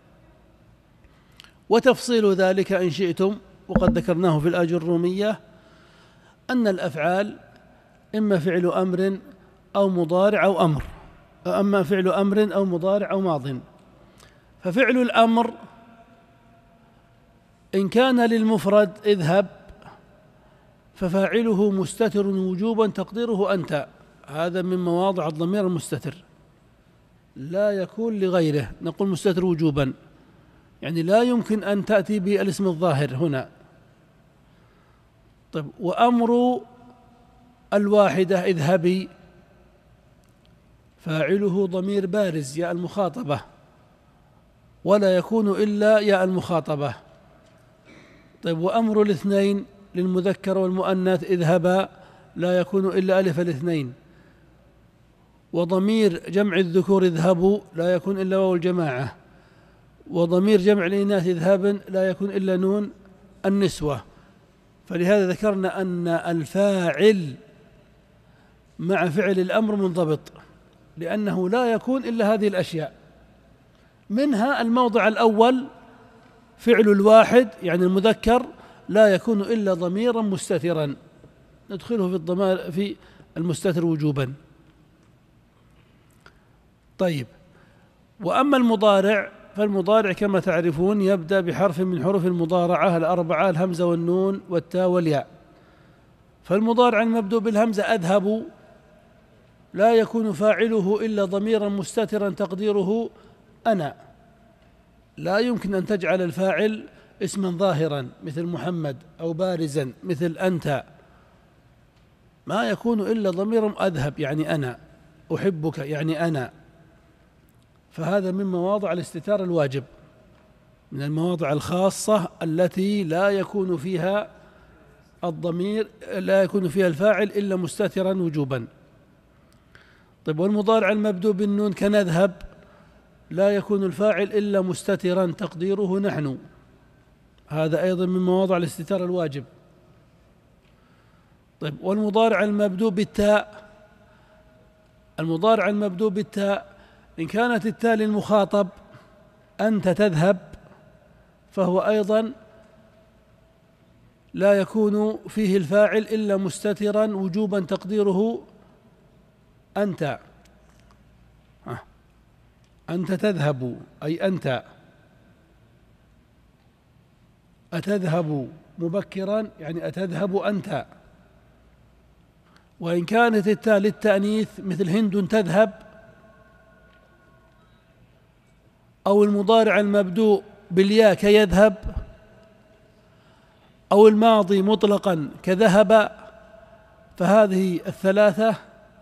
Speaker 1: وتفصيل ذلك إن شئتم وقد ذكرناه في الآجرومية أن الأفعال إما فعل أمر أو مضارع أو أمر، أما فعل أمر أو مضارع أو ماض. ففعل الأمر إن كان للمفرد اذهب ففاعله مستتر وجوبا تقديره أنت، هذا من مواضع الضمير المستتر، لا يكون لغيره، نقول مستتر وجوبا، يعني لا يمكن أن تأتي بالاسم الظاهر هنا. طيب، وأمر الواحدة اذهبي فاعله ضمير بارز ياء المخاطبة، ولا يكون إلا ياء المخاطبة. طيب، وأمر الاثنين للمذكر والمؤنث اذهبا لا يكون إلا ألف الاثنين، وضمير جمع الذكور اذهبوا لا يكون إلا واو الجماعة، وضمير جمع الإناث اذهابا لا يكون إلا نون النسوة. فلهذا ذكرنا أن الفاعل مع فعل الأمر منضبط، لأنه لا يكون إلا هذه الأشياء، منها الموضع الأول فعل الواحد يعني المذكر لا يكون إلا ضميرا مستترا ندخله في المستتر وجوبا. طيب، وأما المضارع فالمضارع كما تعرفون يبدأ بحرف من حروف المضارعة الأربعة، الهمزة والنون والتاء والياء. فالمضارع المبدوء بالهمزة أذهب لا يكون فاعله إلا ضميرا مستترا تقديره أنا، لا يمكن أن تجعل الفاعل اسما ظاهرا مثل محمد أو بارزا مثل أنت، ما يكون إلا ضمير أذهب يعني أنا، أحبك يعني أنا. فهذا من مواضع الاستتار الواجب، من المواضع الخاصة التي لا يكون فيها الضمير لا يكون فيها الفاعل إلا مستترا وجوبا. طيب، والمضارع المبدوء بالنون كنذهب لا يكون الفاعل إلا مستترا تقديره نحن، هذا أيضا من مواضع الاستتار الواجب. طيب، والمضارع المبدوء بالتاء، المضارع المبدوء بالتاء إن كانت التاء للمخاطب أنت تذهب فهو أيضا لا يكون فيه الفاعل إلا مستترا وجوبا تقديره أنت. أنت تذهب أي أنت، أتذهب مبكرا يعني أتذهب أنت. وإن كانت التاء للتأنيث مثل هند تذهب، أو المضارع المبدوء بالياء كيذهب، أو الماضي مطلقا كذهب، فهذه الثلاثة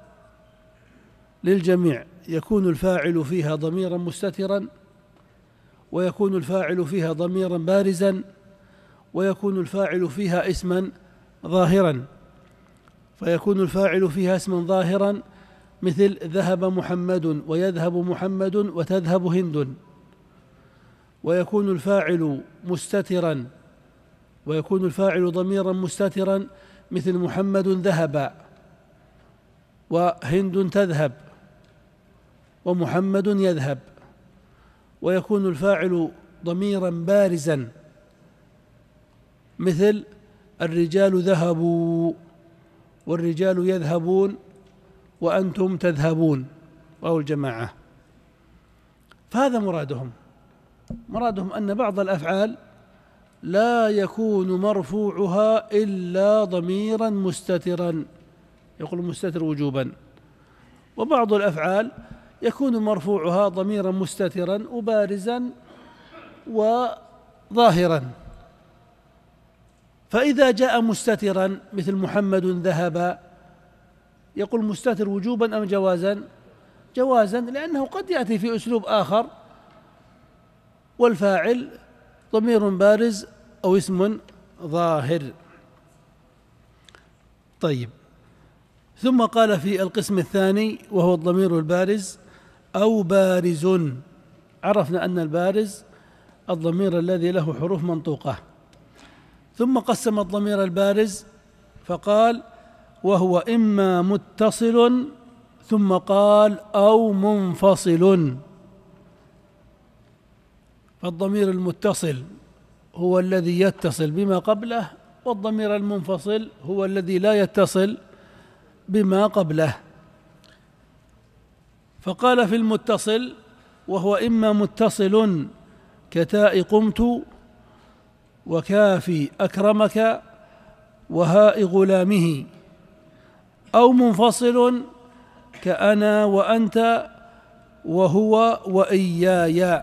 Speaker 1: للجميع يكون الفاعل فيها ضميرا مستترا، ويكون الفاعل فيها ضميرا بارزا، ويكون الفاعل فيها اسما ظاهرا. فيكون الفاعل فيها اسما ظاهرا مثل ذهب محمد ويذهب محمد وتذهب هند. ويكون الفاعل مستترا ويكون الفاعل ضميرا مستترا مثل محمد ذهب وهند تذهب ومحمد يذهب. ويكون الفاعل ضميرا بارزا مثل الرجال ذهبوا والرجال يذهبون وأنتم تذهبون أو الجماعة. فهذا مرادهم أن بعض الأفعال لا يكون مرفوعها إلا ضميرا مستترا، يقول مستتر وجوبا، وبعض الأفعال يكون مرفوعها ضميرا مستترا وبارزا وظاهرا. فإذا جاء مستترا مثل محمد ذهب يقول مستتر وجوبا أم جوازا؟ جوازا، لأنه قد يأتي في أسلوب آخر والفاعل ضمير بارز أو اسم ظاهر. طيب، ثم قال في القسم الثاني وهو الضمير البارز أو بارز. عرفنا أن البارز الضمير الذي له حروف منطوقة. ثم قسم الضمير البارز فقال وهو إما متصل، ثم قال أو منفصل. فالضمير المتصل هو الذي يتصل بما قبله، والضمير المنفصل هو الذي لا يتصل بما قبله. فقال في المتصل وهو إما متصل كتاء قمت وكافي أكرمك وهاء غلامه، أو منفصل كأنا وأنت وهو وإياي.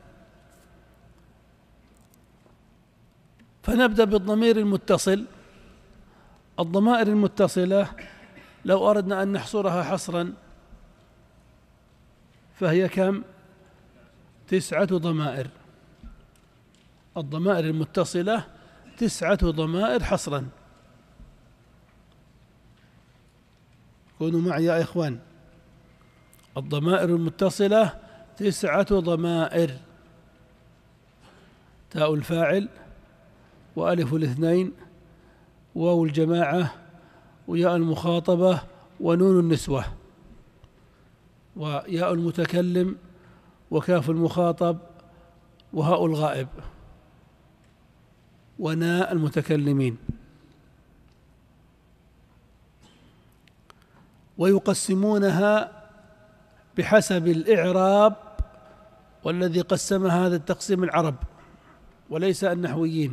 Speaker 1: فنبدأ بالضمير المتصل. الضمائر المتصلة لو أردنا أن نحصرها حصرا فهي كم؟ 9 ضمائر. الضمائر المتصلة 9 ضمائر حصرا. كونوا معي يا إخوان. الضمائر المتصلة 9 ضمائر: تاء الفاعل، وألف الاثنين، وواو الجماعة، وياء المخاطبة، ونون النسوة، وياء المتكلم، وكاف المخاطب، وهاء الغائب، وناء المتكلمين. ويقسمونها بحسب الإعراب، والذي قسم هذا التقسيم العرب وليس النحويين.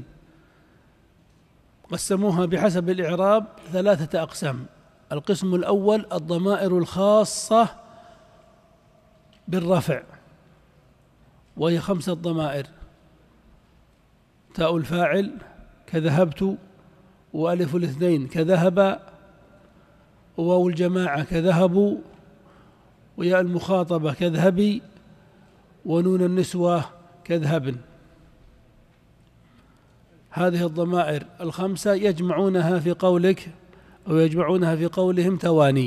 Speaker 1: قسموها بحسب الإعراب 3 أقسام. القسم الأول الضمائر الخاصة بالرفع، وهي 5 ضمائر: تاء الفاعل كذهبت، وألف الاثنين كذهب، وواو الجماعة كذهبوا، وياء المخاطبة كذهبي، ونون النسوة كذهبن. هذه الضمائر ال5 يجمعونها في قولك، أو يجمعونها في قولهم تواني،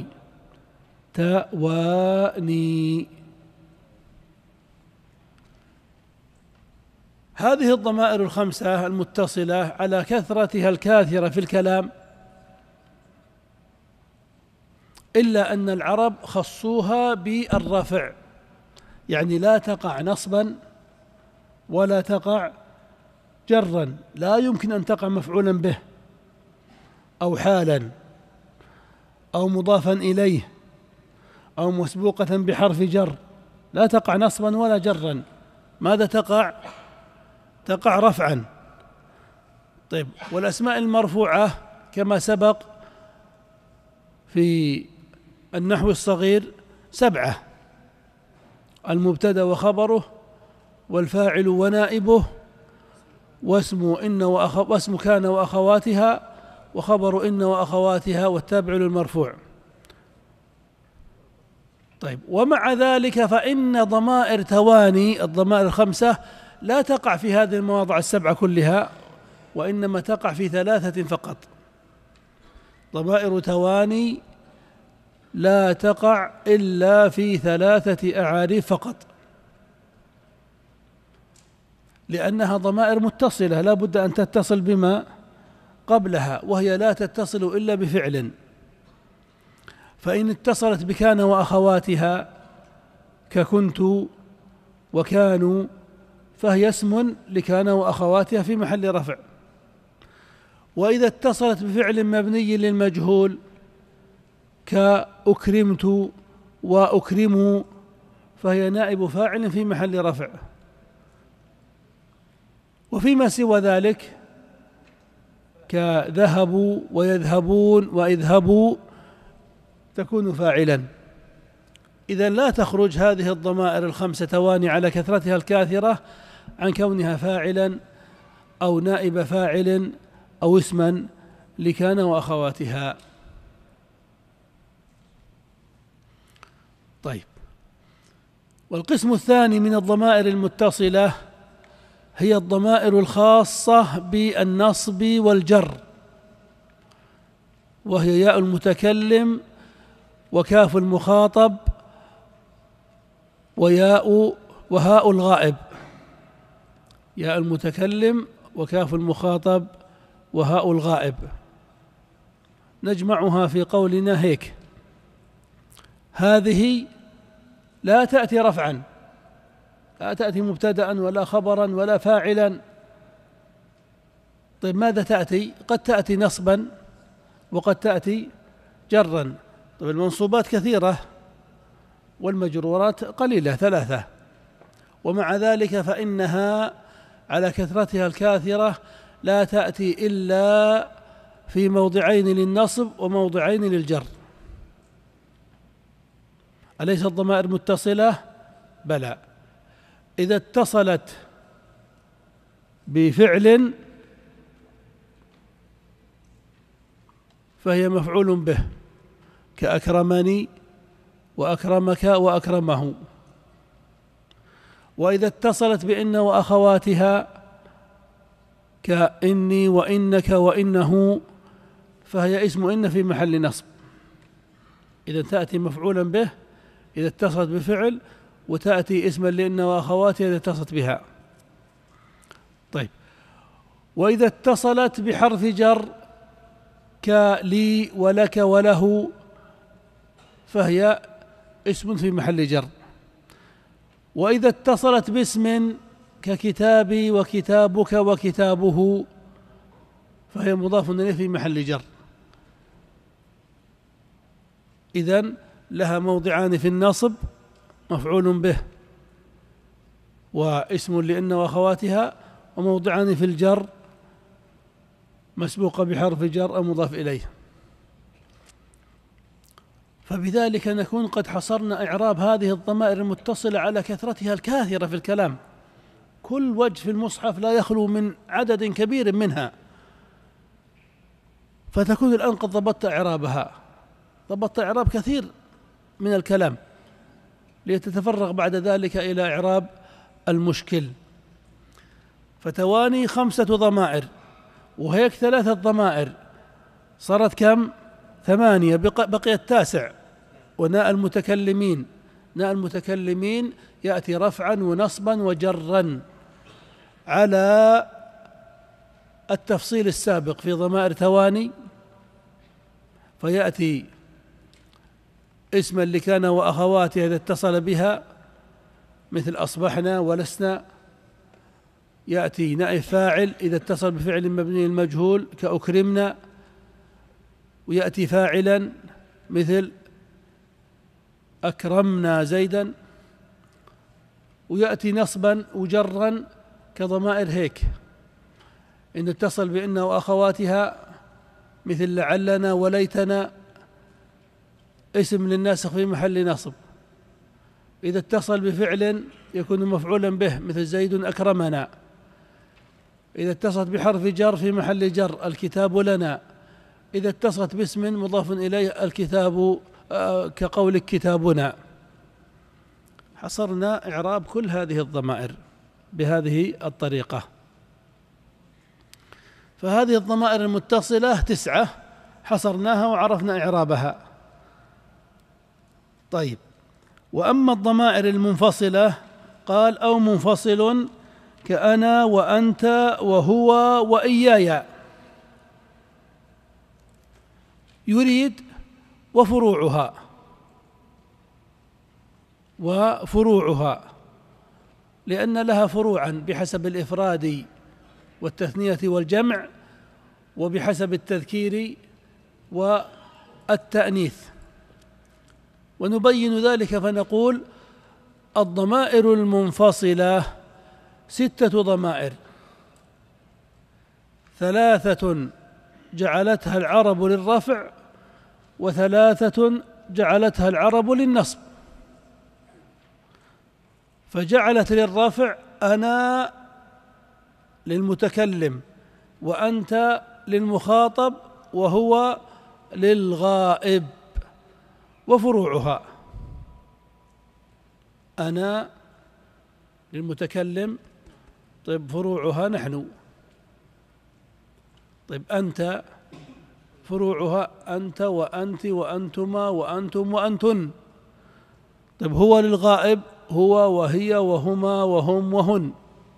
Speaker 1: تواني. هذه الضمائر ال5 المتصلة على كثرتها الكاثرة في الكلام، إلا أن العرب خصوها بالرفع، يعني لا تقع نصبا ولا تقع جرا، لا يمكن أن تقع مفعولا به أو حالا أو مضافا إليه أو مسبوقة بحرف جر، لا تقع نصبا ولا جرا. ماذا تقع؟ تقع رفعا. طيب، والأسماء المرفوعة كما سبق في النحو الصغير 7: المبتدأ وخبره، والفاعل ونائبه، واسم كان وأخواتها، وخبر إن وأخواتها، والتابع للمرفوع. طيب، ومع ذلك فإن ضمائر تواني، الضمائر ال5 لا تقع في هذه المواضع ال7 كلها، وإنما تقع في 3 فقط. ضمائر تواني لا تقع إلا في 3 أعاريف فقط، لأنها ضمائر متصلة لا بد أن تتصل بما قبلها، وهي لا تتصل إلا بفعل. فإن اتصلت بكان وأخواتها ككنت وكانوا، فهي اسم لكان وأخواتها في محل رفع. وإذا اتصلت بفعل مبني للمجهول كأكرمت وأكرموا، فهي نائب فاعل في محل رفع. وفيما سوى ذلك كذهبوا ويذهبون واذهبوا تكون فاعلا. إذن لا تخرج هذه الضمائر ال5 تواني على كثرتها الكاثرة عن كونها فاعلا أو نائب فاعل أو اسما لكان وأخواتها. طيب، والقسم الثاني من الضمائر المتصلة هي الضمائر الخاصة بالنصب والجر، وهي ياء المتكلم، وكاف المخاطب، وهاء الغائب. ياء المتكلم وكاف المخاطب وهاء الغائب نجمعها في قولنا هيك: هذه لا تأتي رفعا، لا تأتي مبتدأ ولا خبرا ولا فاعلا. طيب، ماذا تأتي؟ قد تأتي نصبا وقد تأتي جرا. طيب، المنصوبات كثيرة والمجرورات قليلة 3، ومع ذلك فإنها على كثرتها الكاثرة لا تأتي إلا في موضعين للنصب وموضعين للجر. أليس الضمائر متصلة؟ بلى. إذا اتصلت بفعل فهي مفعول به كأكرمني وأكرمك وأكرمه. وإذا اتصلت بإن وأخواتها كإني وإنك وإنه، فهي اسم إن في محل نصب. إذا تأتي مفعولا به إذا اتصلت بفعل، وتأتي اسما لإن وأخواتها إذا اتصلت بها. طيب، وإذا اتصلت بحرف جر كلي ولك وله فهي اسم في محل جر. وإذا اتصلت باسم ككتابي وكتابك وكتابه فهي مضاف إليه في محل جر. إذن لها موضعان في النصب، مفعول به واسم لإن وأخواتها، وموضعان في الجر، مسبوقة بحرف جر أو مضاف إليه. فبذلك نكون قد حصرنا إعراب هذه الضمائر المتصلة على كثرتها الكاثرة في الكلام. كل وجه في المصحف لا يخلو من عدد كبير منها، فتكون الآن قد ضبطت إعرابها، ضبطت إعراب كثير من الكلام، ليتتفرغ بعد ذلك إلى إعراب المشكل. فتواني 5 ضمائر، وهيك 3 ضمائر، صارت كم؟ 8، بقي التاسع. وناء المتكلمين، ناء المتكلمين يأتي رفعا ونصبا وجرا على التفصيل السابق في ضمائر تواني، فيأتي اسما لكان وأخواتها إذا اتصل بها مثل أصبحنا ولسنا، يأتي نائب فاعل إذا اتصل بفعل مبني المجهول كأكرمنا، ويأتي فاعلا مثل أكرمنا زيدا، ويأتي نصبا وجرا كضمائر هيك إن اتصل بإن وأخواتها مثل لعلنا وليتنا، اسم للناسخ في محل نصب. إذا اتصل بفعل يكون مفعولا به مثل زيد أكرمنا. إذا اتصلت بحرف جر في محل جر الكتاب لنا. إذا اتصلت باسم مضاف إليه الكتاب كقولك كتابنا. حصرنا إعراب كل هذه الضمائر بهذه الطريقة. فهذه الضمائر المتصلة 9 حصرناها وعرفنا إعرابها. طيب، وأما الضمائر المنفصلة قال أو منفصل كأنا وأنت وهو وإياي، يريد وفروعها لأن لها فروعا بحسب الإفراد والتثنية والجمع، وبحسب التذكير والتأنيث. ونبين ذلك فنقول الضمائر المنفصلة 6 ضمائر، 3 جعلتها العرب للرفع، و3 جعلتها العرب للنصب. فجعلت للرفع أنا للمتكلم، وأنت للمخاطب، وهو للغائب. وفروعها أنا للمتكلم، طيب فروعها نحن. طيب أنت فروعها أنت وأنت وأنتما وأنتم وأنتن. طيب هو للغائب هو وهي وهما وهم وهن.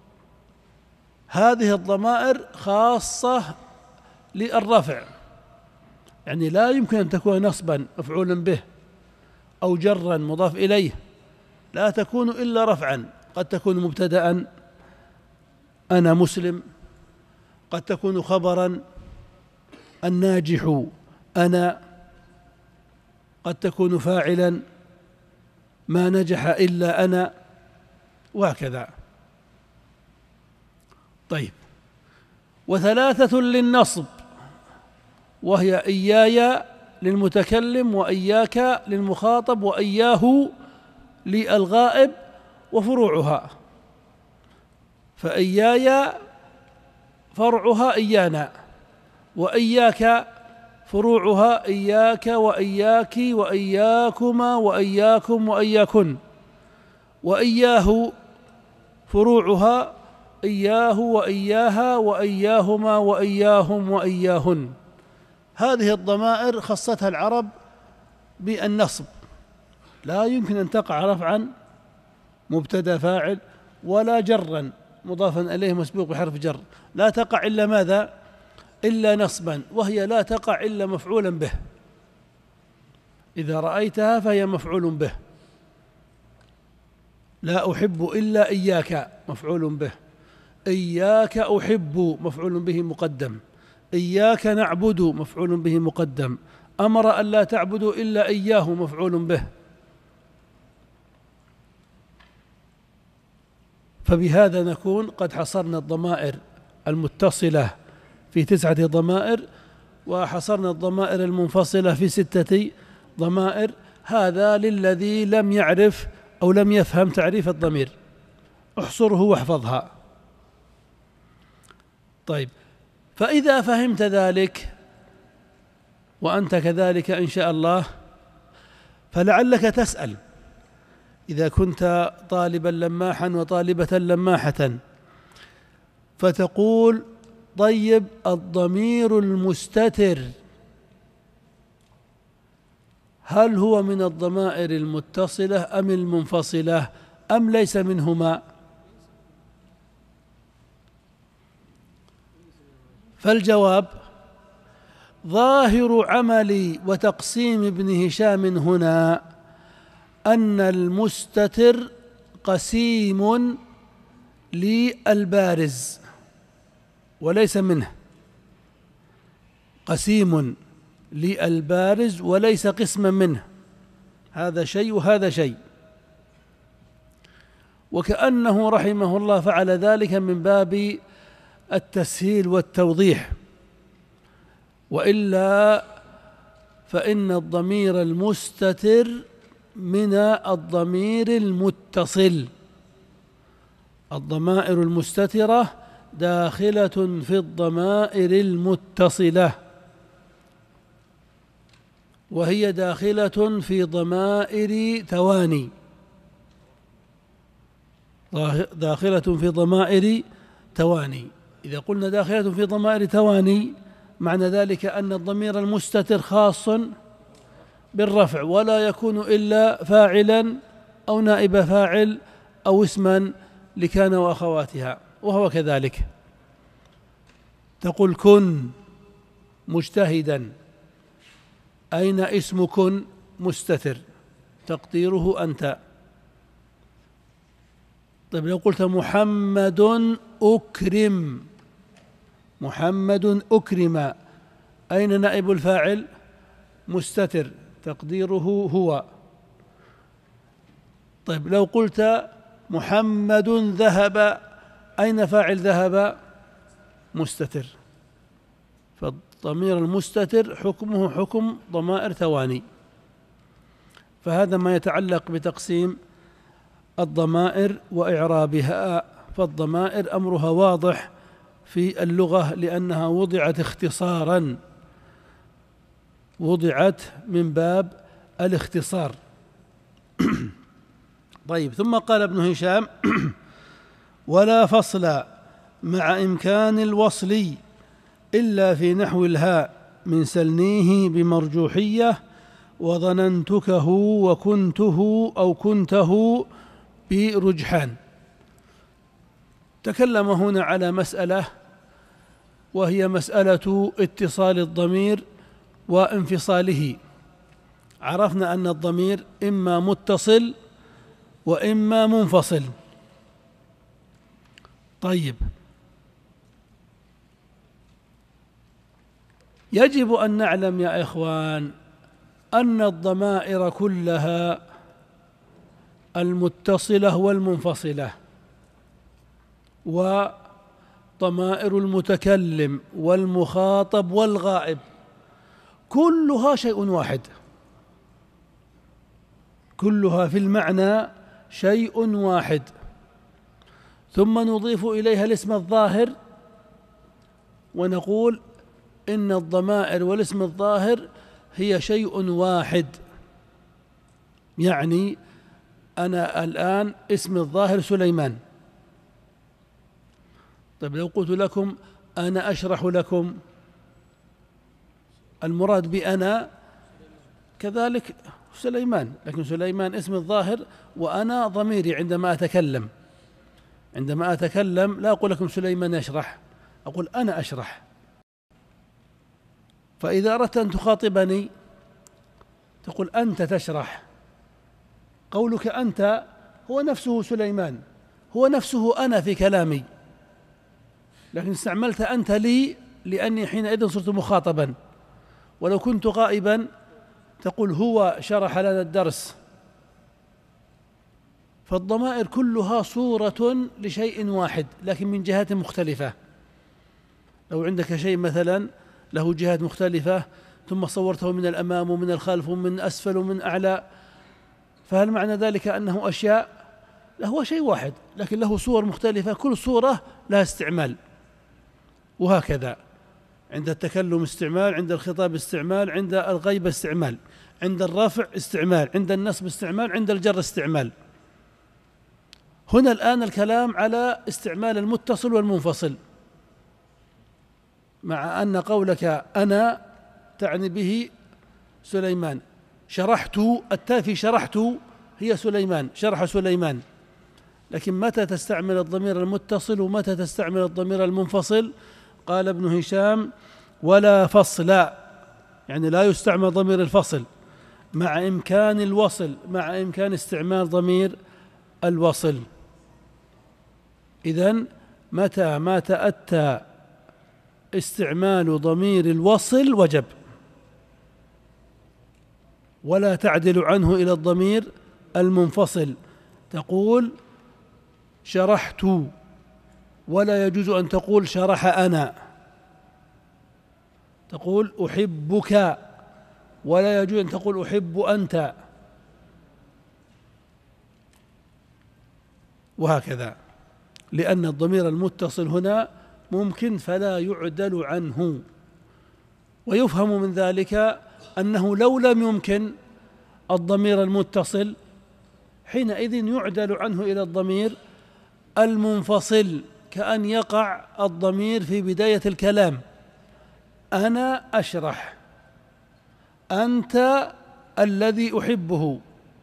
Speaker 1: هذه الضمائر خاصة للرفع، يعني لا يمكن أن تكون نصبا مفعولا به أو جرا مضاف إليه، لا تكون إلا رفعا. قد تكون مبتدأ أنا مسلم، قد تكون خبرا الناجح أنا، قد تكون فاعلا ما نجح إلا أنا، وهكذا. طيب، و3 للنصب، وهي إياي للمتكلم، وإياك للمخاطب، وإياه للغائب. وفروعها فإياي فرعها إيانا، وإياك فروعها إياك وإياك وإياكما وإياكم وإياكن. وإياه فروعها إياه وإياها وإياهما وإياهم وإياهن. هذه الضمائر خصتها العرب بالنصب، لا يمكن أن تقع رفعا مبتدأ فاعل ولا جرا مضافا إليه مسبوق بحرف جر، لا تقع إلا ماذا؟ إلا نصبا، وهي لا تقع إلا مفعولا به. إذا رأيتها فهي مفعول به. لا أحب إلا إياك مفعول به، إياك أحب مفعول به مقدم، إياك نعبد مفعول به مقدم، أمر أن لا تعبدوا إلا إياه مفعول به. فبهذا نكون قد حصرنا الضمائر المتصلة في 9 ضمائر، وحصرنا الضمائر المنفصلة في 6 ضمائر. هذا للذي لم يعرف أو لم يفهم تعريف الضمير، احصره واحفظها. طيب، فإذا فهمت ذلك وأنت كذلك إن شاء الله، فلعلك تسأل إذا كنت طالبا لماحا وطالبة لماحة، فتقول: طيب، الضمير المستتر هل هو من الضمائر المتصلة أم المنفصلة أم ليس منهما؟ فالجواب: ظاهر عملي وتقسيم ابن هشام هنا أن المستتر قسيم للبارز وليس منه، قسيم للبارز وليس قسما منه، هذا شيء وهذا شيء. وكأنه رحمه الله فعل ذلك من باب التسهيل والتوضيح، وإلا فإن الضمير المستتر من الضمير المتصل. الضمائر المستترة داخلة في الضمائر المتصلة، وهي داخلة في ضمائر تواني، داخلة في ضمائر تواني. إذا قلنا داخلة في ضمائر تواني، معنى ذلك أن الضمير المستتر خاص بالرفع، ولا يكون إلا فاعلا أو نائب فاعل أو اسما لكان وأخواتها، وهو كذلك. تقول: كن مجتهدا، أين اسم كن؟ مستتر، تقديره أنت. طيب، لو قلت: محمد أكرم، محمد أكرم، أين نائب الفاعل؟ مستتر، تقديره هو. طيب، لو قلت: محمد ذهب، أين فاعل ذهب؟ مستتر. فالضمير المستتر حكمه حكم ضمائر تواني. فهذا ما يتعلق بتقسيم الضمائر وإعرابها. فالضمائر أمرها واضح في اللغة، لأنها وضعت اختصارا، وضعت من باب الاختصار. طيب، ثم قال ابن هشام: ولا فصل مع إمكان الوصل إلا في نحو الهاء من سلنيه بمرجوحية، وظننتكه وكنته أو كنته برجحان. تكلم هنا على مسألة، وهي مسألة اتصال الضمير وانفصاله. عرفنا أن الضمير إما متصل وإما منفصل. طيب، يجب أن نعلم يا إخوان أن الضمائر كلها المتصلة والمنفصلة وضمائر المتكلم والمخاطب والغائب كلها شيء واحد، كلها في المعنى شيء واحد. ثم نضيف إليها الاسم الظاهر ونقول إن الضمائر والاسم الظاهر هي شيء واحد. يعني أنا الآن اسم الظاهر سليمان، طيب لو قلت لكم أنا أشرح لكم، المراد بأنا كذلك سليمان، لكن سليمان اسم الظاهر وأنا ضميري عندما أتكلم. عندما أتكلم لا أقول لكم سليمان يشرح، أقول أنا أشرح. فإذا أردت أن تخاطبني تقول أنت تشرح. قولك أنت هو نفسه سليمان، هو نفسه أنا في كلامي، لكن استعملت أنت لي لأني حينئذ صرت مخاطبا. ولو كنت غائبا تقول هو شرح لنا الدرس. فالضمائر كلها صورة لشيء واحد لكن من جهات مختلفة. لو عندك شيء مثلا له جهات مختلفة ثم صورته من الأمام ومن الخلف ومن أسفل ومن أعلى، فهل معنى ذلك أنه أشياء؟ لا، هو شيء واحد لكن له صور مختلفة، كل صورة لها استعمال. وهكذا عند التكلم استعمال، عند الخطاب استعمال، عند الغيبة استعمال، عند الرفع استعمال، عند النصب استعمال، عند الجر استعمال. هنا الآن الكلام على استعمال المتصل والمنفصل، مع أن قولك أنا تعني به سليمان. شرحت، التاء في شرحت هي سليمان، شرح سليمان. لكن متى تستعمل الضمير المتصل ومتى تستعمل الضمير المنفصل؟ قال ابن هشام ولا فصل، يعني لا يستعمل ضمير الفصل مع إمكان الوصل، مع إمكان استعمال ضمير الوصل. إذن متى ما تأتى استعمال ضمير الوصل وجب، ولا تعدل عنه إلى الضمير المنفصل. تقول شرحت، ولا يجوز أن تقول شرح أنا. تقول أحبك، ولا يجوز أن تقول أحب أنت، وهكذا. لأن الضمير المتصل هنا ممكن فلا يعدل عنه. ويفهم من ذلك أنه لو لم يمكن الضمير المتصل حينئذ يعدل عنه إلى الضمير المنفصل، كأن يقع الضمير في بداية الكلام أنا أشرح، أنت الذي أحبه،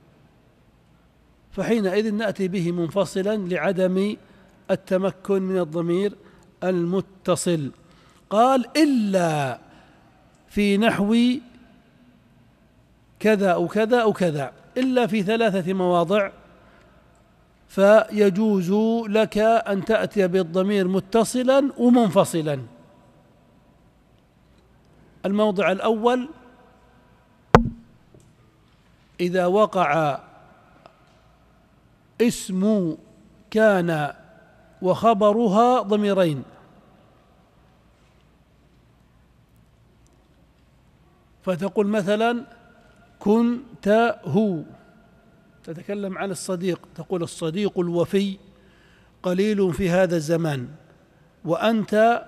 Speaker 1: فحينئذ نأتي به منفصلا لعدم التمكن من الضمير المتصل. قال إلا في نحو كذا أو كذا أو كذا، إلا في 3 مواضع فيجوز لك أن تأتي بالضمير متصلا ومنفصلا. الموضع الأول إذا وقع اسم كان وخبرها ضميرين، فتقول مثلا كنت هو، تتكلم عن الصديق، تقول الصديق الوفي قليل في هذا الزمان، وأنت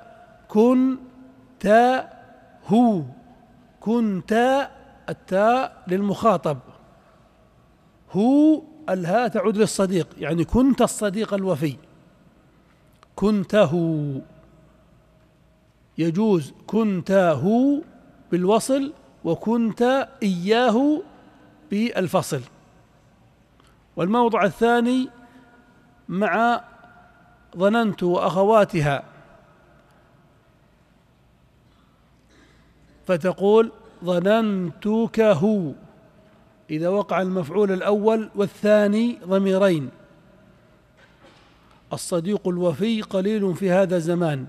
Speaker 1: كنت هو، كنت التاء للمخاطب، هو الهاء تعود للصديق، يعني كنت الصديق الوفي، كنته. يجوز كنته بالوصل وكنت إياه بالفصل. والموضع الثاني مع ظننت وأخواتها، فتقول ظننتكه إذا وقع المفعول الأول والثاني ضميرين، الصديق الوفي قليل في هذا الزمان،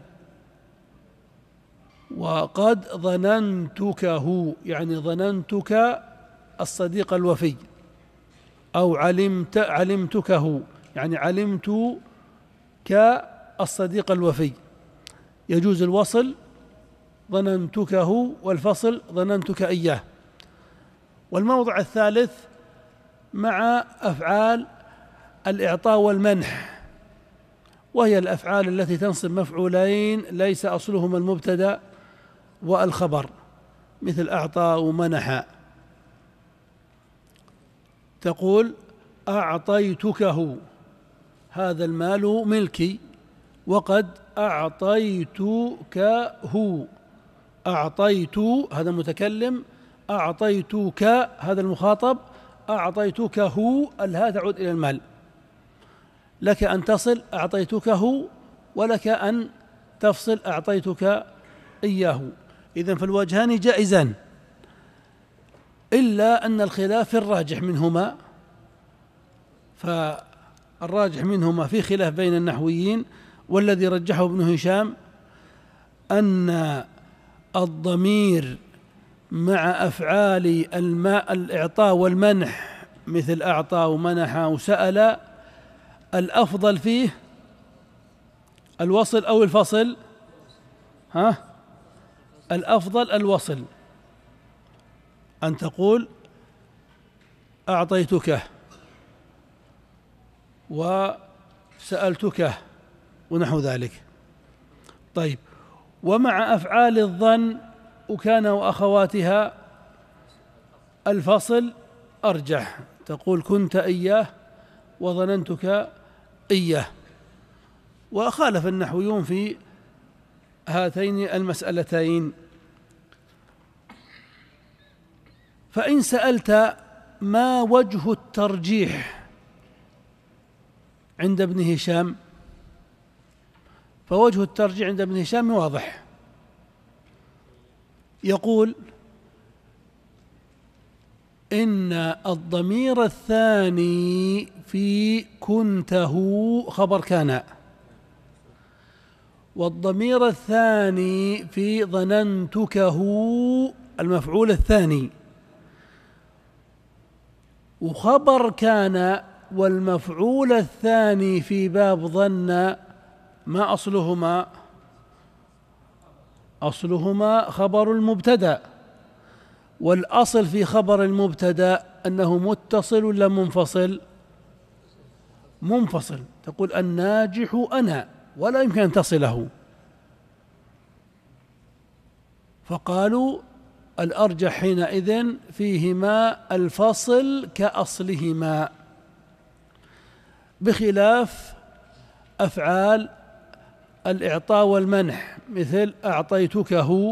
Speaker 1: وقد ظننتكه يعني ظننتك الصديق الوفي، أو علمتكه يعني علمتك الصديق الوفي. يجوز الوصل ظننتكه والفصل ظننتك إياه. والموضع الثالث مع أفعال الإعطاء والمنح، وهي الأفعال التي تنصب مفعولين ليس أصلهما المبتدأ والخبر، مثل أعطى ومنح. تقول أعطيتكه، هذا المال ملكي، وقد أعطيتكه. أعطيت هذا المتكلم، أعطيتك هذا المخاطب، أعطيتكه الهاء تعود إلى المال. لك أن تصل أعطيتكه، ولك أن تفصل أعطيتك إياه. إذن فالوجهان جائزان، إلا أن الخلاف في الراجح منهما، فالراجح منهما في خلاف بين النحويين، والذي رجحه ابن هشام أن الضمير مع أفعال الإعطاء والمنح مثل أعطى ومنح وسأل الأفضل فيه الوصل أو الفصل؟ الأفضل الوصل، أن تقول أعطيتك وسألتك ونحو ذلك. طيب، ومع أفعال الظن وكان وأخواتها الفصل أرجح، تقول كنت إياه وظننتك إياه. وخالف النحويون في هاتين المسألتين. فإن سألت ما وجه الترجيح عند ابن هشام، فوجه الترجيح عند ابن هشام واضح، يقول إن الضمير الثاني في كنته خبر كان، والضمير الثاني في ظننتكه المفعول الثاني، وخبر كان والمفعول الثاني في باب ظن ما أصلهما؟ أصلهما خبر المبتدأ، والأصل في خبر المبتدأ أنه متصل ولا منفصل؟ منفصل. تقول الناجح أنا، ولا يمكن أن تصله، فقالوا الأرجح حينئذ فيهما الفصل كأصلهما، بخلاف أفعال الإعطاء والمنح مثل أعطيتكه،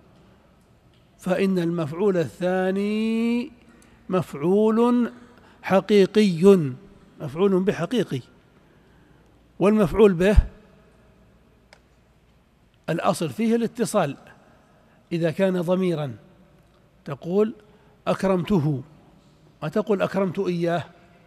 Speaker 1: فإن المفعول الثاني مفعول حقيقي، مفعول به حقيقي، والمفعول به الأصل فيه الاتصال. إذا كان ضميرا تقول أكرمته، ما تقول أكرمت إياه،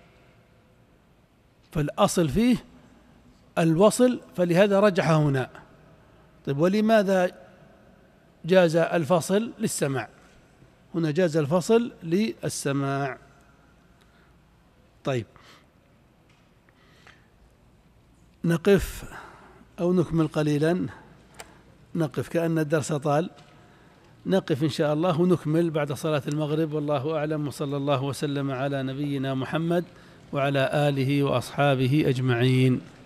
Speaker 1: فالأصل فيه الوصل، فلهذا رجح هنا. طيب، ولماذا جاز الفصل؟ للسماع، هنا جاز الفصل للسماع. طيب، نقف أو نكمل قليلا، نقف كأن الدرس طال، نقف إن شاء الله ونكمل بعد صلاة المغرب، والله أعلم، وصلى الله وسلم على نبينا محمد وعلى آله وأصحابه أجمعين.